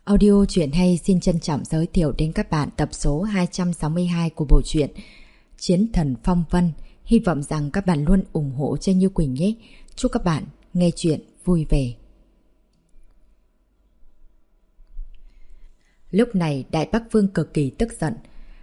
Audio truyện hay xin trân trọng giới thiệu đến các bạn tập số 262 của bộ truyện Chiến Thần Phong Vân. Hy vọng rằng các bạn luôn ủng hộ cho Như Quỳnh nhé. Chúc các bạn nghe truyện vui vẻ. Lúc này Đại Bắc Vương cực kỳ tức giận.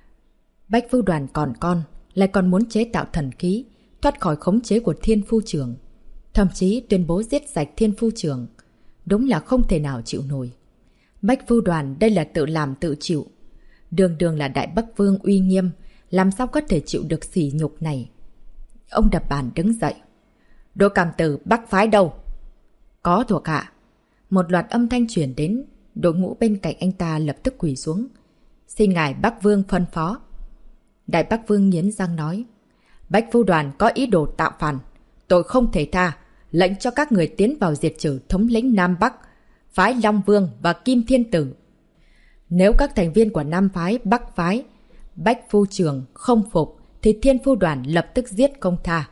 Bách Phu Đoàn còn con, lại còn muốn chế tạo thần khí, thoát khỏi khống chế của Thiên Phu Trưởng. Thậm chí tuyên bố giết sạch Thiên Phu Trưởng. Đúng là không thể nào chịu nổi. Bách Phu Đoàn đây là tự làm tự chịu. Đường đường là Đại Bắc Vương uy nghiêm, làm sao có thể chịu được sỉ nhục này. Ông đập bàn đứng dậy. Đỗ Cảm Tử Bắc phái đâu? Có thuộc hạ. Một loạt âm thanh truyền đến, đội ngũ bên cạnh anh ta lập tức quỳ xuống. Xin ngài Bắc Vương phân phó. Đại Bắc Vương nghiến răng nói. Bách Phu Đoàn có ý đồ tạo phản, tôi không thể tha, lệnh cho các người tiến vào diệt trừ thống lĩnh Nam Bắc, phái Long Vương và Kim Thiên Tử. Nếu các thành viên của Nam phái, Bắc phái, Bách Phu Trường không phục, thì Thiên Phu Đoàn lập tức giết không tha.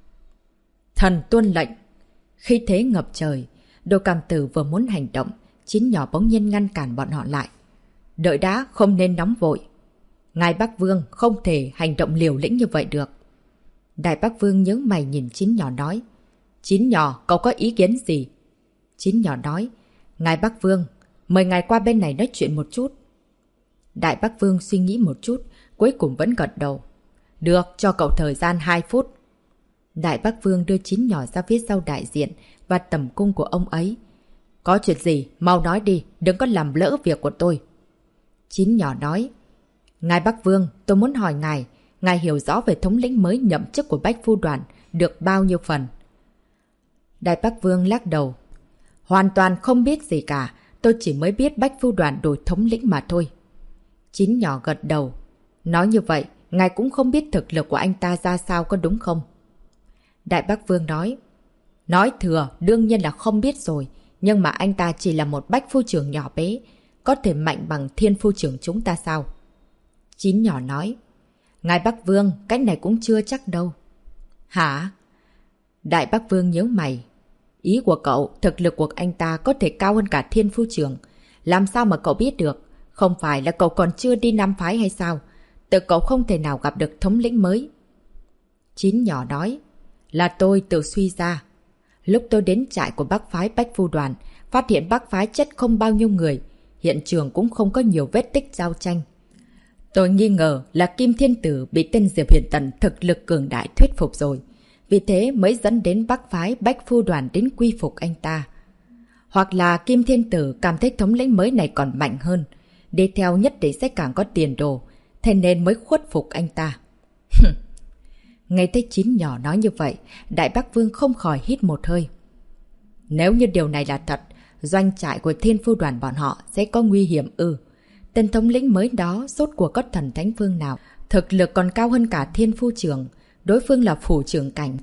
Thần tuân lệnh. Khi thế ngập trời, Đỗ Cảm Tử vừa muốn hành động, Chín Nhỏ bỗng nhiên ngăn cản bọn họ lại. Đợi đã, không nên nóng vội. Ngài Bắc Vương không thể hành động liều lĩnh như vậy được. Đại Bắc Vương nhớ mày nhìn Chín Nhỏ nói. Chín Nhỏ, cậu có ý kiến gì? Chín Nhỏ nói. Ngài Bắc Vương, mời ngài qua bên này nói chuyện một chút. Đại Bắc Vương suy nghĩ một chút, cuối cùng vẫn gật đầu. Được, cho cậu thời gian 2 phút. Đại Bắc Vương đưa Chín Nhỏ ra phía sau đại diện và tầm cung của ông ấy. Có chuyện gì, mau nói đi, đừng có làm lỡ việc của tôi. Chín Nhỏ nói. Ngài Bắc Vương, tôi muốn hỏi ngài hiểu rõ về thống lĩnh mới nhậm chức của Bách Phu Đoàn được bao nhiêu phần? Đại Bắc Vương lắc đầu. Hoàn toàn không biết gì cả, tôi chỉ mới biết Bách Phu Đoàn đổi thống lĩnh mà thôi. Chín Nhỏ gật đầu. Nói như vậy, ngài cũng không biết thực lực của anh ta ra sao có đúng không? Đại Bắc Vương nói. Nói thừa, đương nhiên là không biết rồi, nhưng mà anh ta chỉ là một Bách Phu Trưởng nhỏ bé, có thể mạnh bằng Thiên Phu Trưởng chúng ta sao? Chín Nhỏ nói. Ngài Bắc Vương, cách này cũng chưa chắc đâu. Hả? Đại Bắc Vương nhớ mày. Ý của cậu, thực lực của anh ta có thể cao hơn cả Thiên Phu Trưởng. Làm sao mà cậu biết được? Không phải là cậu còn chưa đi Nam phái hay sao? Tự cậu không thể nào gặp được thống lĩnh mới. Chín Nhỏ nói. Là tôi tự suy ra. Lúc tôi đến trại của Bắc phái Bách Phu Đoàn, phát hiện Bắc phái chết không bao nhiêu người. Hiện trường cũng không có nhiều vết tích giao tranh. Tôi nghi ngờ là Kim Thiên Tử bị tên Diệp Huyền Tần thực lực cường đại thuyết phục rồi. Vì thế mới dẫn đến Bắc phái Bách Phu Đoàn đến quy phục anh ta. Hoặc là Kim Thiên Tử cảm thấy thống lĩnh mới này còn mạnh hơn. Đi theo nhất định sẽ càng có tiền đồ. Thế nên mới khuất phục anh ta. Nghe thấy Chín Nhỏ nói như vậy, Đại Bắc Vương không khỏi hít một hơi. Nếu như điều này là thật, doanh trại của Thiên Phu Đoàn bọn họ sẽ có nguy hiểm ư? Tên thống lĩnh mới đó rốt cuộc có thần thánh phương nào? Thực lực còn cao hơn cả Thiên Phu Trưởng. Đối phương là Phủ Trưởng Cảnh.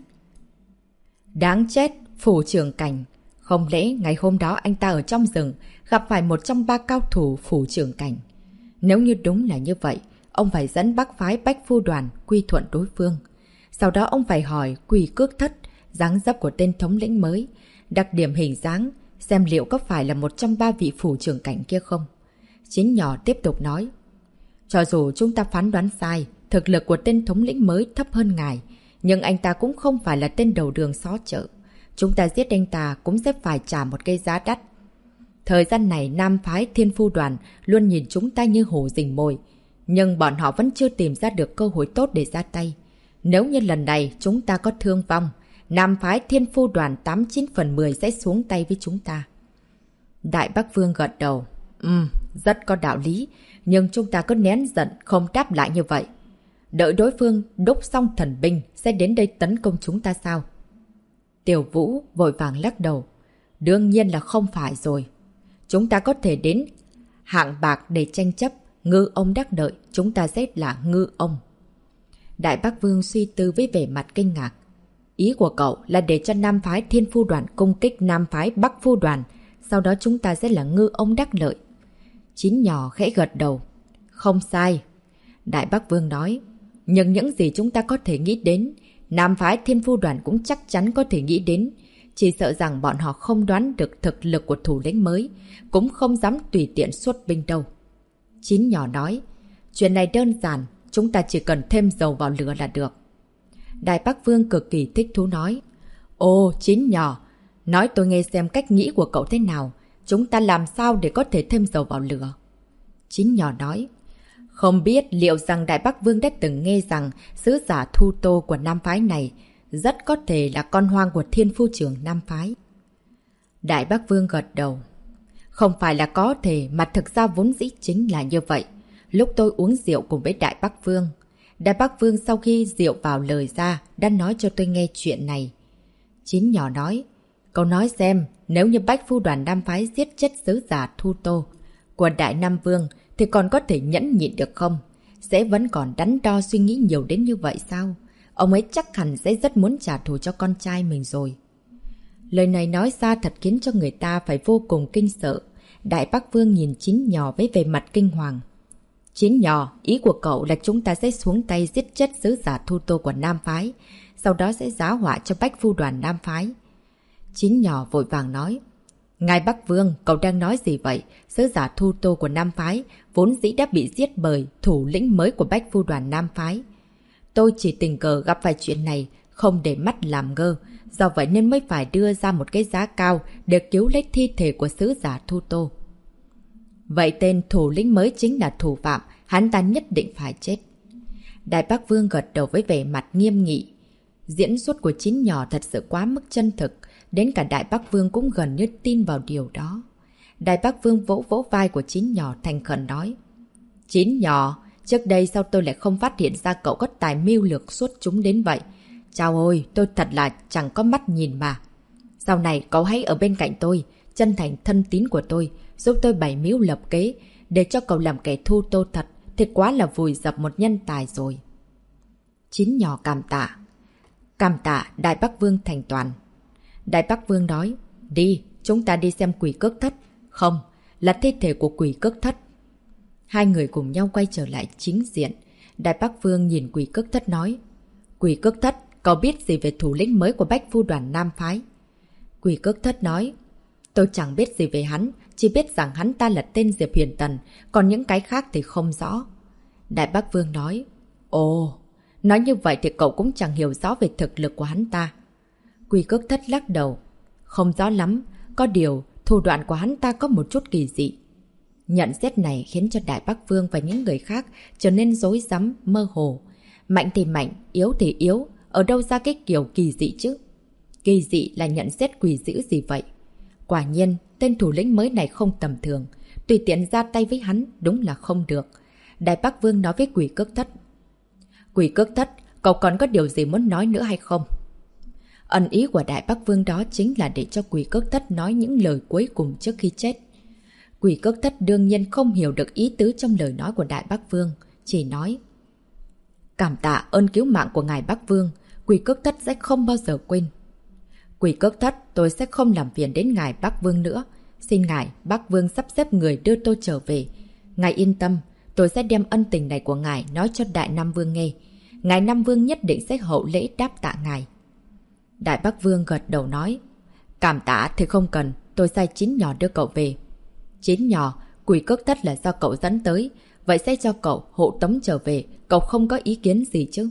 Đáng chết, Phủ Trưởng Cảnh. Không lẽ ngày hôm đó anh ta ở trong rừng gặp phải một trong 3 cao thủ Phủ Trưởng Cảnh? Nếu như đúng là như vậy, ông phải dẫn Bắc phái Bách Phu Đoàn quy thuận đối phương. Sau đó ông phải hỏi Quỷ Cước Thất, dáng dấp của tên thống lĩnh mới, đặc điểm hình dáng, xem liệu có phải là một trong 3 vị Phủ Trưởng Cảnh kia không? Chín Nhỏ tiếp tục nói. Cho dù chúng ta phán đoán sai, thực lực của tên thống lĩnh mới thấp hơn ngài, nhưng anh ta cũng không phải là tên đầu đường xó chợ. Chúng ta giết anh ta cũng sẽ phải trả một cái giá đắt. Thời gian này Nam phái Thiên Phu Đoàn luôn nhìn chúng ta như hổ rình mồi, nhưng bọn họ vẫn chưa tìm ra được cơ hội tốt để ra tay. Nếu như lần này chúng ta có thương vong, Nam phái Thiên Phu Đoàn 89 phần 10 sẽ xuống tay với chúng ta. Đại Bắc Vương gật đầu. Rất có đạo lý, nhưng chúng ta cứ nén giận không đáp lại như vậy. Đợi đối phương đúc xong thần binh sẽ đến đây tấn công chúng ta sao? Tiểu Vũ vội vàng lắc đầu. Đương nhiên là không phải rồi. Chúng ta có thể đến hạng bạc để tranh chấp, ngư ông đắc đợi, chúng ta sẽ là ngư ông. Đại Bắc Vương suy tư với vẻ mặt kinh ngạc. Ý của cậu là để cho Nam phái Thiên Phu Đoàn công kích Nam phái Bắc Phu Đoàn, sau đó chúng ta sẽ là ngư ông đắc lợi. Chín Nhỏ khẽ gật đầu. Không sai. Đại Bắc Vương nói. Nhưng những gì chúng ta có thể nghĩ đến, Nam phái Thiên Phu Đoàn cũng chắc chắn có thể nghĩ đến. Chỉ sợ rằng bọn họ không đoán được thực lực của thủ lĩnh mới, cũng không dám tùy tiện xuất binh đâu. Chín nhỏ nói, chuyện này đơn giản, chúng ta chỉ cần thêm dầu vào lửa là được. Đại Bắc Vương cực kỳ thích thú nói, ồ, Chín nhỏ, nói tôi nghe xem cách nghĩ của cậu thế nào, chúng ta làm sao để có thể thêm dầu vào lửa? Chín nhỏ nói, không biết liệu rằng Đại Bắc Vương đã từng nghe rằng sứ giả Thu Tô của Nam Phái này rất có thể là con hoang của Thiên Phu Trưởng Nam Phái. Đại Bắc Vương gật đầu. Không phải là có thể mà thực ra vốn dĩ chính là như vậy. Lúc tôi uống rượu cùng với Đại Bắc Vương, Đại Bắc Vương sau khi rượu vào lời ra đã nói cho tôi nghe chuyện này. Chín nhỏ nói, cậu nói xem, nếu như Bách Phu Đoàn Nam Phái giết chết sứ giả Thu Tô của Đại Nam Vương thì còn có thể nhẫn nhịn được không? Sẽ vẫn còn đắn đo suy nghĩ nhiều đến như vậy sao? Ông ấy chắc hẳn sẽ rất muốn trả thù cho con trai mình rồi. Lời này nói ra thật khiến cho người ta phải vô cùng kinh sợ. Đại Bắc Vương nhìn Chín nhỏ với vẻ mặt kinh hoàng. Chín nhỏ, ý của cậu là chúng ta sẽ xuống tay giết chết sứ giả Thu Tô của Nam Phái, sau đó sẽ giá họa cho Bách Phu Đoàn Nam Phái. Chín nhỏ vội vàng nói, Ngài Bắc Vương, cậu đang nói gì vậy? Sứ giả Thu Tô của Nam Phái vốn dĩ đã bị giết bởi thủ lĩnh mới của Bách Phu Đoàn Nam Phái. Tôi chỉ tình cờ gặp phải chuyện này, không để mắt làm ngơ, do vậy nên mới phải đưa ra một cái giá cao để cứu lấy thi thể của sứ giả Thu Tô. Vậy tên thủ lĩnh mới chính là thủ phạm, hắn ta nhất định phải chết. Đại Bắc Vương gật đầu với vẻ mặt nghiêm nghị. Diễn xuất của Chín nhỏ thật sự quá mức chân thực, đến cả Đại Bắc Vương cũng gần như tin vào điều đó. Đại Bắc Vương vỗ vỗ vai của Chín nhỏ thành khẩn nói, Chín nhỏ, trước đây sao tôi lại không phát hiện ra cậu có tài mưu lược xuất chúng đến vậy? Chào ôi, tôi thật là chẳng có mắt nhìn mà. Sau này cậu hãy ở bên cạnh tôi, chân thành thân tín của tôi, giúp tôi bày mưu lập kế, để cho cậu làm kẻ Thu Tô thật, thì quá là vùi dập một nhân tài rồi. Chín nhỏ cảm tạ. Cảm tạ Đại Bắc Vương thành toàn. Đại Bắc Vương nói, đi, chúng ta đi xem quỷ cước thất. Không, là thi thể của quỷ cước thất. Hai người cùng nhau quay trở lại chính diện. Đại Bắc Vương nhìn quỷ cước thất nói, quỷ cước thất, cậu biết gì về thủ lĩnh mới của Bách Phu Đoàn Nam Phái? Quỷ cước thất nói, tôi chẳng biết gì về hắn, chỉ biết rằng hắn ta là tên Diệp Huyền Tần, còn những cái khác thì không rõ. Đại Bắc Vương nói, ồ, nói như vậy thì cậu cũng chẳng hiểu rõ về thực lực của hắn ta. Quỷ cước thất lắc đầu, không rõ lắm, có điều thủ đoạn của hắn ta có một chút kỳ dị. Nhận xét này khiến cho Đại Bắc Vương và những người khác trở nên rối rắm, mơ hồ. Mạnh thì mạnh, yếu thì yếu, ở đâu ra cái kiểu kỳ dị chứ? Kỳ dị là nhận xét quỷ dữ gì vậy? Quả nhiên, tên thủ lĩnh mới này không tầm thường. Tùy tiện ra tay với hắn đúng là không được. Đại Bắc Vương nói với quỷ cước thất. Quỷ cước thất, cậu còn có điều gì muốn nói nữa hay không? Ẩn ý của Đại Bắc Vương đó chính là để cho quỷ cước thất nói những lời cuối cùng trước khi chết. Quỷ cước thất đương nhiên không hiểu được ý tứ trong lời nói của Đại Bắc Vương, chỉ nói, cảm tạ ơn cứu mạng của ngài Bắc Vương, quỷ cước thất sẽ không bao giờ quên. Quỷ cước thất, tôi sẽ không làm phiền đến ngài Bắc Vương nữa. Xin ngài Bắc Vương sắp xếp người đưa tôi trở về. Ngài yên tâm, tôi sẽ đem ân tình này của ngài nói cho Đại Nam Vương nghe. Ngài Nam Vương nhất định sẽ hậu lễ đáp tạ ngài. Đại Bắc Vương gật đầu nói, cảm tạ thì không cần, tôi sai Chín nhỏ đưa cậu về. Chín nhỏ, quỷ cước thất là do cậu dẫn tới, vậy sẽ cho cậu hộ tống trở về, cậu không có ý kiến gì chứ?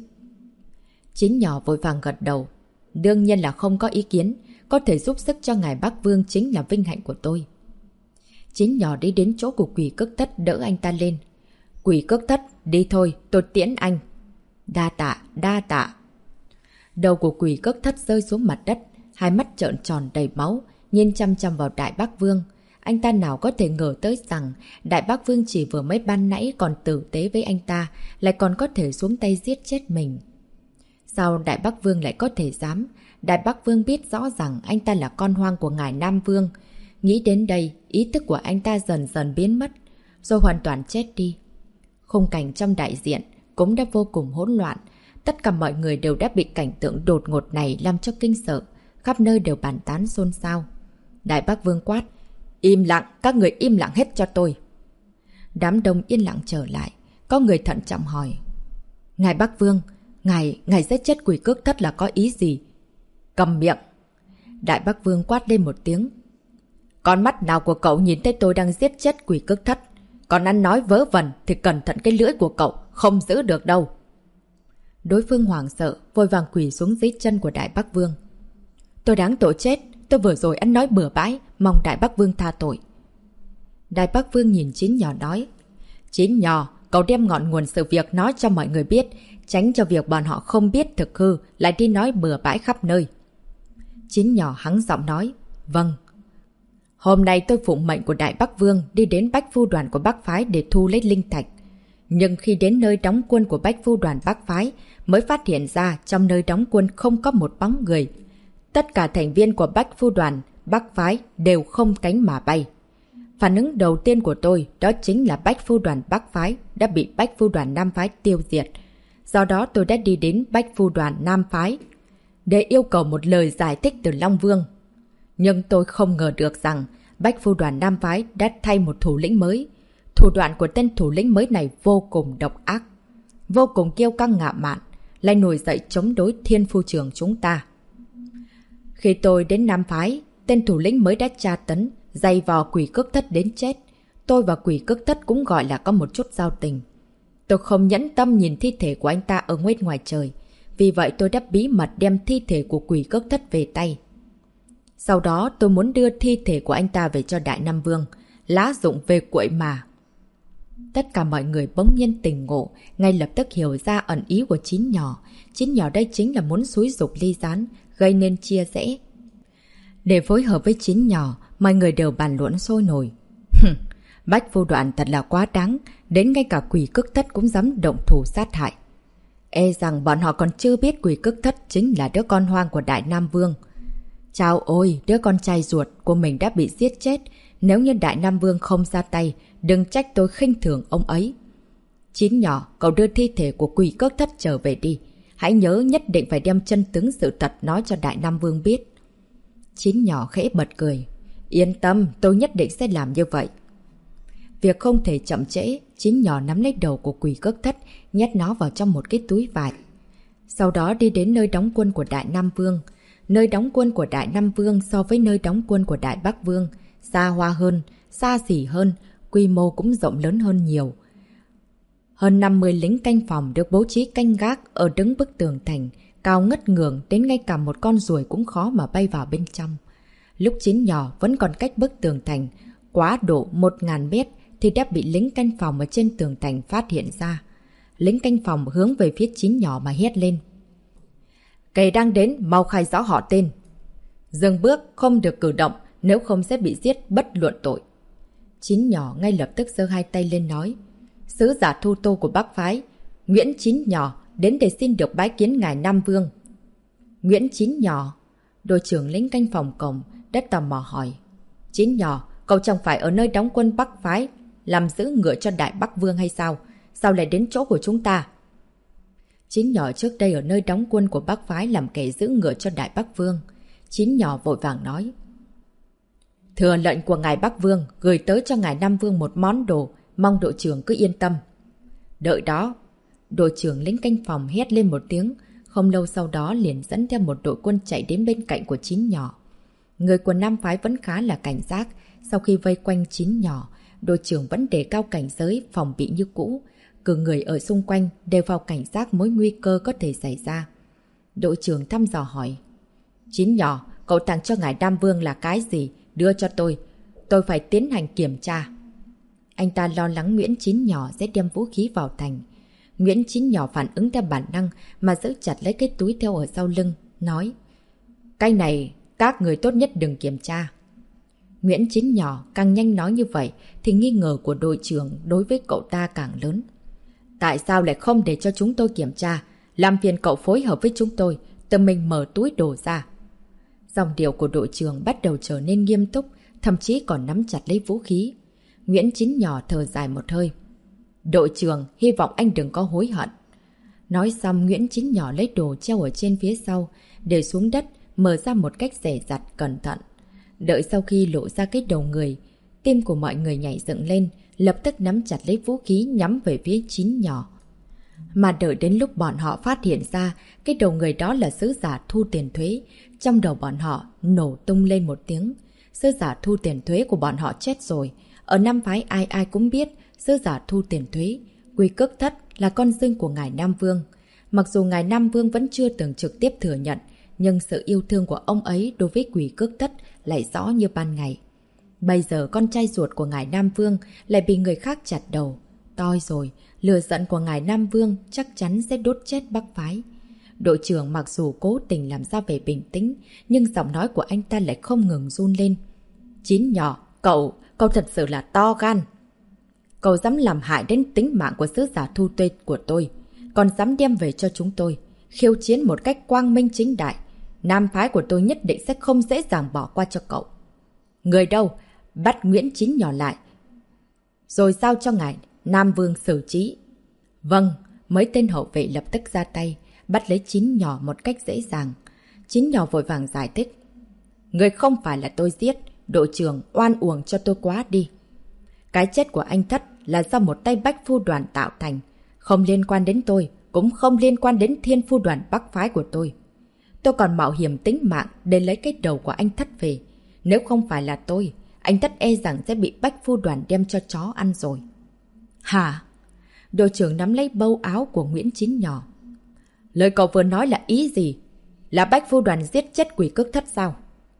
Chín nhỏ vội vàng gật đầu. Đương nhiên là không có ý kiến, có thể giúp sức cho ngài Bắc Vương chính là vinh hạnh của tôi. Chín nhỏ đi đến chỗ của quỷ cước thất đỡ anh ta lên. Quỷ cước thất, đi thôi, tôi tiễn anh. Đa tạ, đa tạ. Đầu của quỷ cước thất rơi xuống mặt đất, hai mắt trợn tròn đầy máu, nhìn chăm chăm vào Đại Bắc Vương. Anh ta nào có thể ngờ tới rằng Đại Bắc Vương chỉ vừa mới ban nãy còn tử tế với anh ta, lại còn có thể xuống tay giết chết mình. Sao Đại Bắc Vương lại có thể dám? Đại Bắc Vương biết rõ rằng anh ta là con hoang của ngài Nam Vương. Nghĩ đến đây, ý thức của anh ta dần dần biến mất, rồi hoàn toàn chết đi. Khung cảnh trong đại diện cũng đã vô cùng hỗn loạn. Tất cả mọi người đều đã bị cảnh tượng đột ngột này làm cho kinh sợ. Khắp nơi đều bàn tán xôn xao. Đại Bắc Vương quát, im lặng, các người im lặng hết cho tôi. Đám đông yên lặng trở lại. Có người thận trọng hỏi, ngài Bắc Vương, Ngài giết chết quỷ cước thất là có ý gì? Cầm miệng! Đại Bắc Vương quát lên một tiếng. Con mắt nào của cậu nhìn thấy tôi đang giết chết quỷ cước thất? Còn ăn nói vớ vẩn thì cẩn thận cái lưỡi của cậu, không giữ được đâu. Đối phương hoảng sợ, vội vàng quỳ xuống dưới chân của Đại Bắc Vương. Tôi đáng tội chết, tôi vừa rồi ăn nói bừa bãi, mong Đại Bắc Vương tha tội. Đại Bắc Vương nhìn Chín Nhỏ nói. Chín Nhỏ, cậu đem ngọn nguồn sự việc nói cho mọi người biết, tránh cho việc bọn họ không biết thực hư, lại đi nói bừa bãi khắp nơi. Chín Nhỏ hắng giọng nói. Vâng. Hôm nay tôi phụng mệnh của Đại Bắc Vương đi đến Bách Phu Đoàn của Bắc Phái để thu lấy linh thạch. Nhưng khi đến nơi đóng quân của Bách Phu Đoàn Bắc Phái, mới phát hiện ra trong nơi đóng quân không có một bóng người. Tất cả thành viên của Bách Phu Đoàn Bắc Phái đều không cánh mà bay. Phản ứng đầu tiên của tôi đó chính là Bách Phu Đoàn Bắc Phái đã bị Bách Phu Đoàn Nam Phái tiêu diệt. Do đó tôi đã đi đến Bách Phu Đoàn Nam Phái để yêu cầu một lời giải thích từ Long Vương. Nhưng tôi không ngờ được rằng Bách Phu Đoàn Nam Phái đã thay một thủ lĩnh mới. Thủ đoạn của tên thủ lĩnh mới này vô cùng độc ác, vô cùng kiêu căng ngạo mạn, lại nổi dậy chống đối Thiên Phu Trường chúng ta. Khi tôi đến Nam Phái, tên thủ lĩnh mới đã tra tấn, dày vò quỷ cước thất đến chết. Tôi và quỷ cước thất cũng gọi là có một chút giao tình. Tôi không nhẫn tâm nhìn thi thể của anh ta ở ngoài trời. Vì vậy tôi đã bí mật đem thi thể của quỷ cước thất về tay. Sau đó tôi muốn đưa thi thể của anh ta về cho Đại Nam Vương, lá dụng về quậy mà. Tất cả mọi người bỗng nhiên tỉnh ngộ, ngay lập tức hiểu ra ẩn ý của Chín Nhỏ. Chín Nhỏ đây chính là muốn xúi giục Ly Gián, gây nên chia rẽ. Để phối hợp với Chín Nhỏ, mọi người đều bàn luận sôi nổi. Bách Phu Đoàn thật là quá đáng, đến ngay cả quỷ cước thất cũng dám động thủ sát hại. E rằng bọn họ còn chưa biết quỷ cước thất chính là đứa con hoang của Đại Nam Vương. Chao ôi, đứa con trai ruột của mình đã bị giết chết. Nếu như Đại Nam Vương không ra tay, đừng trách tôi khinh thường ông ấy. Chín Nhỏ, cậu đưa thi thể của quỷ cước thất trở về đi. Hãy nhớ nhất định phải đem chân tướng sự thật nói cho Đại Nam Vương biết. Chín Nhỏ khẽ bật cười. Yên tâm, tôi nhất định sẽ làm như vậy. Việc không thể chậm trễ, Chín Nhỏ nắm lấy đầu của quỷ cước thất, nhét nó vào trong một cái túi vải. Sau đó đi đến nơi đóng quân của Đại Nam Vương. Nơi đóng quân của Đại Nam Vương so với nơi đóng quân của Đại Bắc Vương xa hoa hơn, xa xỉ hơn, quy mô cũng rộng lớn hơn nhiều. Hơn 50 lính canh phòng được bố trí canh gác ở đứng bức tường thành, cao ngất ngường đến ngay cả một con ruồi cũng khó mà bay vào bên trong. Lúc Chín Nhỏ vẫn còn cách bức tường thành quá độ 1000 mét thì đã bị lính canh phòng ở trên tường thành phát hiện ra. Lính canh phòng hướng về phía Chín Nhỏ mà hét lên. Kẻ đang đến, mau khai rõ họ tên. Dừng bước, không được cử động, nếu không sẽ bị giết bất luận tội. Chín Nhỏ ngay lập tức giơ hai tay lên nói. Sứ giả Thu Tô của Bắc Phái, Nguyễn Chín Nhỏ, đến để xin được bái kiến ngài Nam Vương. Nguyễn Chín Nhỏ, đội trưởng lính canh phòng cổng, đã tò mò hỏi. Chín Nhỏ, cậu chẳng phải ở nơi đóng quân Bắc Phái, làm giữ ngựa cho Đại Bắc Vương hay sao? Sao lại đến chỗ của chúng ta? Chín Nhỏ trước đây ở nơi đóng quân của Bắc Phái làm kẻ giữ ngựa cho Đại Bắc Vương. Chín Nhỏ vội vàng nói. Thừa lệnh của ngài Bắc Vương gửi tới cho ngài Nam Vương một món đồ, mong đội trưởng cứ yên tâm. Đợi đó. Đội trưởng lính canh phòng hét lên một tiếng, không lâu sau đó liền dẫn theo một đội quân chạy đến bên cạnh của Chín Nhỏ. Người của Nam Phái vẫn khá là cảnh giác, sau khi vây quanh Chín Nhỏ, đội trưởng vẫn đề cao cảnh giới phòng bị như cũ, cử người ở xung quanh đều vào cảnh giác mối nguy cơ có thể xảy ra. Đội trưởng thăm dò hỏi. Chín Nhỏ, cậu tặng cho ngài Nam Vương là cái gì? Đưa cho tôi phải tiến hành kiểm tra. Anh ta lo lắng Nguyễn Chín Nhỏ sẽ đem vũ khí vào thành. Nguyễn Chín Nhỏ phản ứng theo bản năng mà giữ chặt lấy cái túi theo ở sau lưng, nói. Cái này, các người tốt nhất đừng kiểm tra. Nguyễn Chín Nhỏ càng nhanh nói như vậy thì nghi ngờ của đội trưởng đối với cậu ta càng lớn. Tại sao lại không để cho chúng tôi kiểm tra? Làm phiền cậu phối hợp với chúng tôi, tự mình mở túi đồ ra. Dòng điệu của đội trưởng bắt đầu trở nên nghiêm túc, thậm chí còn nắm chặt lấy vũ khí. Nguyễn Chín Nhỏ thở dài một hơi. Đội trưởng, hy vọng anh đừng có hối hận. Nói xong, Nguyễn Chín Nhỏ lấy đồ treo ở trên phía sau, để xuống đất, mở ra một cách dè dặt, cẩn thận. Đợi sau khi lộ ra cái đầu người, tim của mọi người nhảy dựng lên, lập tức nắm chặt lấy vũ khí nhắm về phía Chín Nhỏ. Mà đợi đến lúc bọn họ phát hiện ra cái đầu người đó là sứ giả thu tiền thuế, trong đầu bọn họ nổ tung lên một tiếng. Sứ giả thu tiền thuế của bọn họ chết rồi. Ở Nam phái ai ai cũng biết sứ giả thu tiền thuế, Quý Cước Thất là con dưng của ngài Nam Vương. Mặc dù ngài Nam Vương vẫn chưa từng trực tiếp thừa nhận, nhưng sự yêu thương của ông ấy đối với Quý Cước Thất lại rõ như ban ngày. Bây giờ con trai ruột của ngài Nam Vương lại bị người khác chặt đầu. Toi rồi, lửa giận của ngài Nam Vương chắc chắn sẽ đốt chết Bắc phái. Đội trưởng mặc dù cố tình làm ra vẻ bình tĩnh, nhưng giọng nói của anh ta lại không ngừng run lên. Chín nhỏ, cậu thật sự là to gan. Cậu dám làm hại đến tính mạng của sứ giả thu tuê của tôi, còn dám đem về cho chúng tôi, khiêu chiến một cách quang minh chính đại. Nam phái của tôi nhất định sẽ không dễ dàng bỏ qua cho cậu. Người đâu? Bắt Nguyễn Chín nhỏ lại, rồi giao cho ngài Nam Vương xử trí. Vâng, mấy tên hậu vệ lập tức ra tay, bắt lấy Chín nhỏ một cách dễ dàng. Chín nhỏ vội vàng giải thích. Người không phải là tôi giết, đội trưởng oan uổng cho tôi quá đi. Cái chết của anh Thất là do một tay Bách Phu Đoàn tạo thành, không liên quan đến tôi, cũng không liên quan đến Thiên Phu Đoàn Bắc phái của tôi. Tôi còn mạo hiểm tính mạng để lấy cái đầu của anh Thất về. Nếu không phải là tôi, anh Thất e rằng sẽ bị Bách Phu Đoàn đem cho chó ăn rồi. Hả? Đội trưởng nắm lấy bâu áo của Nguyễn Chín nhỏ. Lời cậu vừa nói là ý gì? Là Bách Phu Đoàn giết chết Quý Cước Thất sao?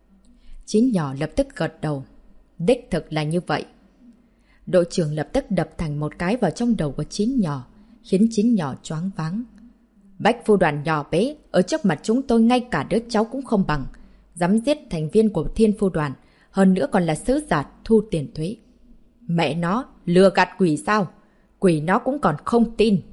Chín nhỏ lập tức gật đầu. Đích thực là như vậy. Đội trưởng lập tức đập thành một cái vào trong đầu của Chín nhỏ, khiến Chín nhỏ choáng váng. Bách Phu Đoàn nhỏ bé, ở trước mặt chúng tôi ngay cả đứa cháu cũng không bằng. Dám giết thành viên của Thiên Phu Đoàn, hơn nữa còn là sứ giả thu tiền thuế. Mẹ nó, lừa gạt quỷ sao? Quỷ nó cũng còn không tin.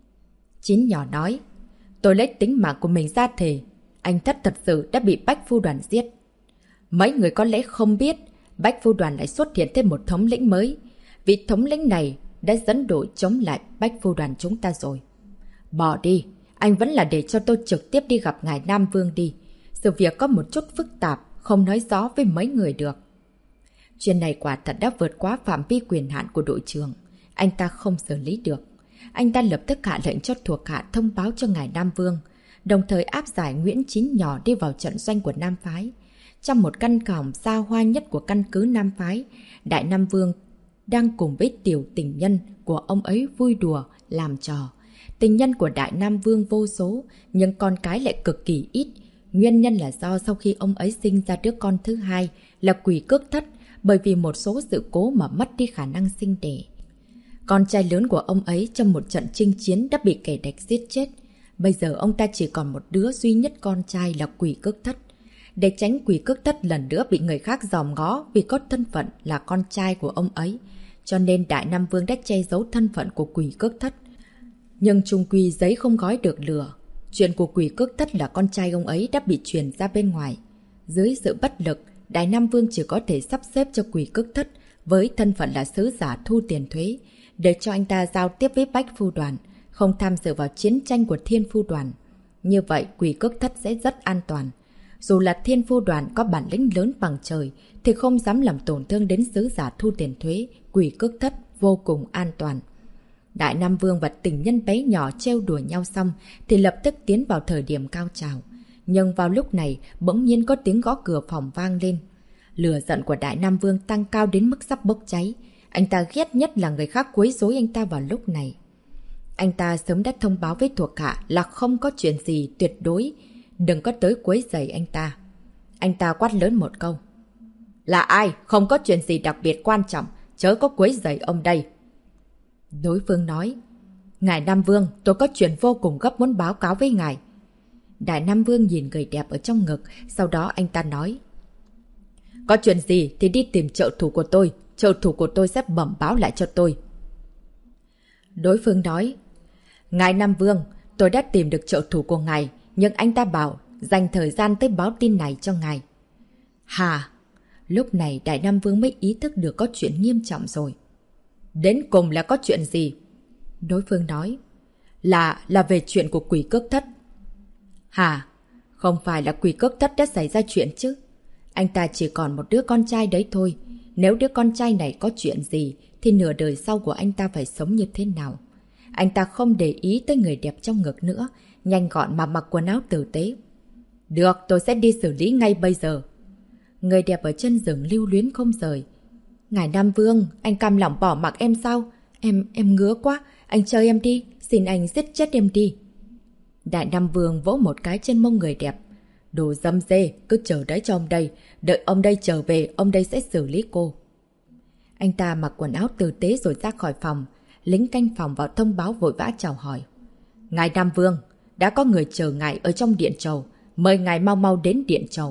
Chín nhỏ nói, tôi lấy tính mạng của mình ra thề, anh Thất thật sự đã bị Bách Phu Đoàn giết. Mấy người có lẽ không biết, Bách Phu Đoàn lại xuất hiện thêm một thống lĩnh mới. Vị thống lĩnh này đã dẫn đội chống lại Bách Phu Đoàn chúng ta rồi. Bỏ đi, anh vẫn là để cho tôi trực tiếp đi gặp ngài Nam Vương đi. Sự việc có một chút phức tạp, không nói rõ với mấy người được. Chuyện này quả thật đã vượt quá phạm vi quyền hạn của đội trưởng. Anh ta không xử lý được. Anh ta lập tức hạ lệnh cho thuộc hạ thông báo cho ngài Nam Vương, đồng thời áp giải Nguyễn Chín nhỏ đi vào trận doanh của Nam phái. Trong một căn phòng xa hoa nhất của căn cứ Nam phái, Đại Nam Vương đang cùng với tiểu tình nhân của ông ấy vui đùa, làm trò. Tình nhân của Đại Nam Vương vô số, nhưng con cái lại cực kỳ ít. Nguyên nhân là do sau khi ông ấy sinh ra đứa con thứ hai là Quý Cước Thất, bởi vì một số sự cố mà mất đi khả năng sinh đẻ. Con trai lớn của ông ấy trong một trận chinh chiến đã bị kẻ địch giết chết. Bây giờ ông ta chỉ còn một đứa duy nhất con trai là Quý Cước Thất. Để tránh Quý Cước Thất lần nữa bị người khác dòm ngó vì có thân phận là con trai của ông ấy, cho nên Đại Nam Vương đã che giấu thân phận của Quý Cước Thất. Nhưng chung quy giấy không gói được lửa. Chuyện của Quý Cước Thất là con trai ông ấy đã bị truyền ra bên ngoài. Dưới sự bất lực, Đại Nam Vương chỉ có thể sắp xếp cho Quý Cước Thất với thân phận là sứ giả thu tiền thuế, để cho anh ta giao tiếp với Bách Phu Đoàn, không tham dự vào chiến tranh của Thiên Phu Đoàn. Như vậy Quý Cước Thất sẽ rất an toàn. Dù là Thiên Phu Đoàn có bản lĩnh lớn bằng trời thì không dám làm tổn thương đến sứ giả thu tiền thuế. Quý Cước Thất vô cùng an toàn. Đại Nam Vương và tình nhân bé nhỏ trêu đùa nhau xong thì lập tức tiến vào thời điểm cao trào. Nhưng vào lúc này bỗng nhiên có tiếng gõ cửa phòng vang lên. Lửa giận của Đại Nam Vương tăng cao đến mức sắp bốc cháy. Anh ta ghét nhất là người khác quấy rối anh ta vào lúc này. Anh ta sớm đã thông báo với thuộc hạ là không có chuyện gì, tuyệt đối đừng có tới quấy rầy anh ta. Anh ta quát lớn một câu. Là ai? Không có chuyện gì đặc biệt quan trọng, chớ có quấy rầy ông đây. Đối phương nói. Ngài Nam Vương, tôi có chuyện vô cùng gấp muốn báo cáo với ngài. Đại Nam Vương nhìn người đẹp ở trong ngực, sau đó anh ta nói. Có chuyện gì thì đi tìm trợ thủ của tôi sẽ bẩm báo lại cho tôi. Đối phương nói. Ngài Nam Vương, tôi đã tìm được trợ thủ của ngài, nhưng anh ta bảo dành thời gian tới báo tin này cho ngài. Hà! Lúc này Đại Nam Vương mới ý thức được có chuyện nghiêm trọng rồi. Đến cùng là có chuyện gì? Đối phương nói. Là về chuyện của Quý Cước Thất. Hà! Không phải là Quý Cước Thất đã xảy ra chuyện chứ? Anh ta chỉ còn một đứa con trai đấy thôi. Nếu đứa con trai này có chuyện gì thì nửa đời sau của anh ta phải sống như thế nào? Anh ta không để ý tới người đẹp trong ngực nữa, nhanh gọn mà mặc quần áo tử tế. Được, tôi sẽ đi xử lý ngay bây giờ. Người đẹp ở chân giường lưu luyến không rời. Ngài Nam Vương, anh cam lòng bỏ mặc em sao? Em ngứa quá, anh chơi em đi, xin anh giết chết em đi. Đại Nam Vương vỗ một cái trên mông người đẹp. Đồ dâm dê, cứ chờ đấy cho ông đây, đợi ông đây trở về, ông đây sẽ xử lý cô. Anh ta mặc quần áo tử tế rồi ra khỏi phòng. Lính canh phòng vào thông báo vội vã chào hỏi. Ngài Nam Vương, đã có người chờ ngài ở trong điện chầu, mời ngài mau mau đến điện chầu.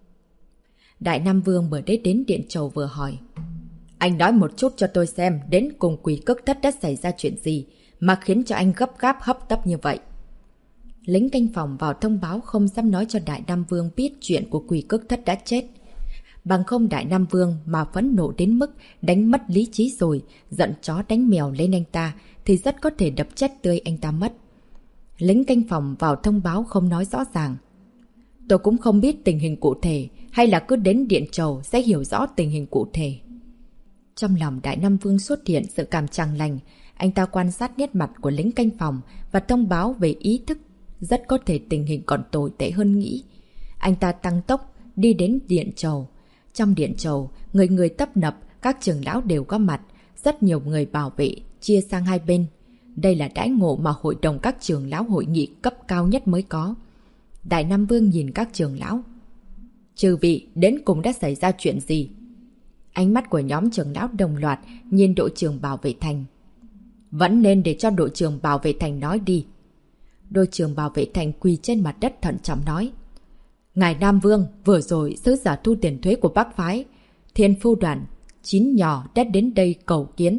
Đại Nam Vương vừa đến điện chầu vừa hỏi. Anh nói một chút cho tôi xem đến cùng Quỷ Cước Thất đã xảy ra chuyện gì mà khiến cho anh gấp gáp hấp tấp như vậy. Lính canh phòng vào thông báo không dám nói cho Đại Nam Vương biết chuyện của Quỷ Cước Thất đã chết. Bằng không Đại Nam Vương mà phẫn nộ đến mức đánh mất lý trí rồi, giận chó đánh mèo lên anh ta thì rất có thể đập chết tươi anh ta mất. Lính canh phòng vào thông báo không nói rõ ràng. Tôi cũng không biết tình hình cụ thể, hay là cứ đến điện chầu sẽ hiểu rõ tình hình cụ thể. Trong lòng Đại Nam Vương xuất hiện sự cảm chẳng lành, anh ta quan sát nét mặt của lính canh phòng và thông báo về ý thức rất có thể tình hình còn tồi tệ hơn nghĩ. Anh ta tăng tốc đi đến điện chầu. Trong điện chầu, người người tấp nập, các trưởng lão đều có mặt, rất nhiều người bảo vệ chia sang hai bên. Đây là đãi ngộ mà hội đồng các trưởng lão hội nghị cấp cao nhất mới có. Đại Nam Vương nhìn các trưởng lão. Chư vị, đến cùng đã xảy ra chuyện gì? Ánh mắt của nhóm trưởng lão đồng loạt nhìn đội trưởng bảo vệ thành. Vẫn nên để cho đội trưởng bảo vệ thành nói đi. Đội trưởng bảo vệ thành quỳ trên mặt đất thận trọng nói. Ngài Nam Vương, vừa rồi sứ giả thu tiền thuế của Bắc phái Thiên Phu đoàn 9 nhỏ đã đến đây cầu kiến.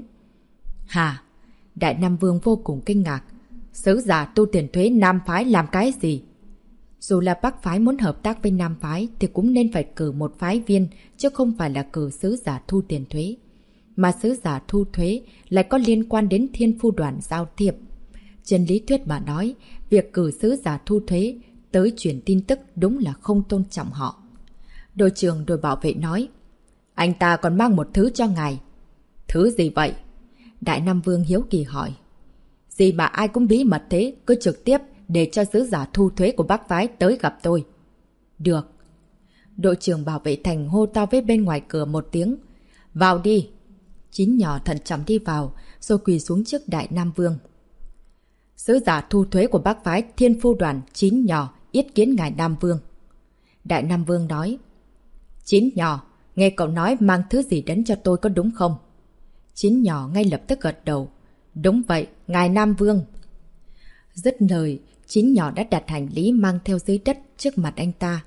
Hả? Đại Nam Vương vô cùng kinh ngạc. Sứ giả tu tiền thuế Nam phái làm cái gì? Dù là Bắc phái muốn hợp tác với Nam phái thì cũng nên phải cử một phái viên, chứ không phải là cử sứ giả thu tiền thuế. Mà sứ giả thu thuế lại có liên quan đến Thiên Phu đoàn giao thiệp. Trên lý thuyết mà nói, việc cử sứ giả thu thuế tới truyền tin tức đúng là không tôn trọng họ. Đội trưởng đội bảo vệ nói. Anh ta còn mang một thứ cho ngài. Thứ gì vậy? Đại Nam Vương hiếu kỳ hỏi. Gì mà ai cũng bí mật thế, cứ trực tiếp để cho sứ giả thu thuế của Bắc phái tới gặp tôi. Được. Đội trưởng bảo vệ thành hô to với bên ngoài cửa một tiếng. Vào đi. Chín nhỏ thận trọng đi vào, rồi quỳ xuống trước Đại Nam Vương. Sứ giả thu thuế của Bắc phái Thiên Phu đoàn 9 nhỏ yết kiến ngài Nam Vương. Đại Nam Vương nói. 9 nhỏ, nghe cậu nói mang thứ gì đến cho tôi có đúng không? 9 nhỏ ngay lập tức gật đầu. Đúng vậy, ngài Nam Vương. Dứt lời, 9 nhỏ đã đặt hành lý mang theo dưới đất trước mặt anh ta.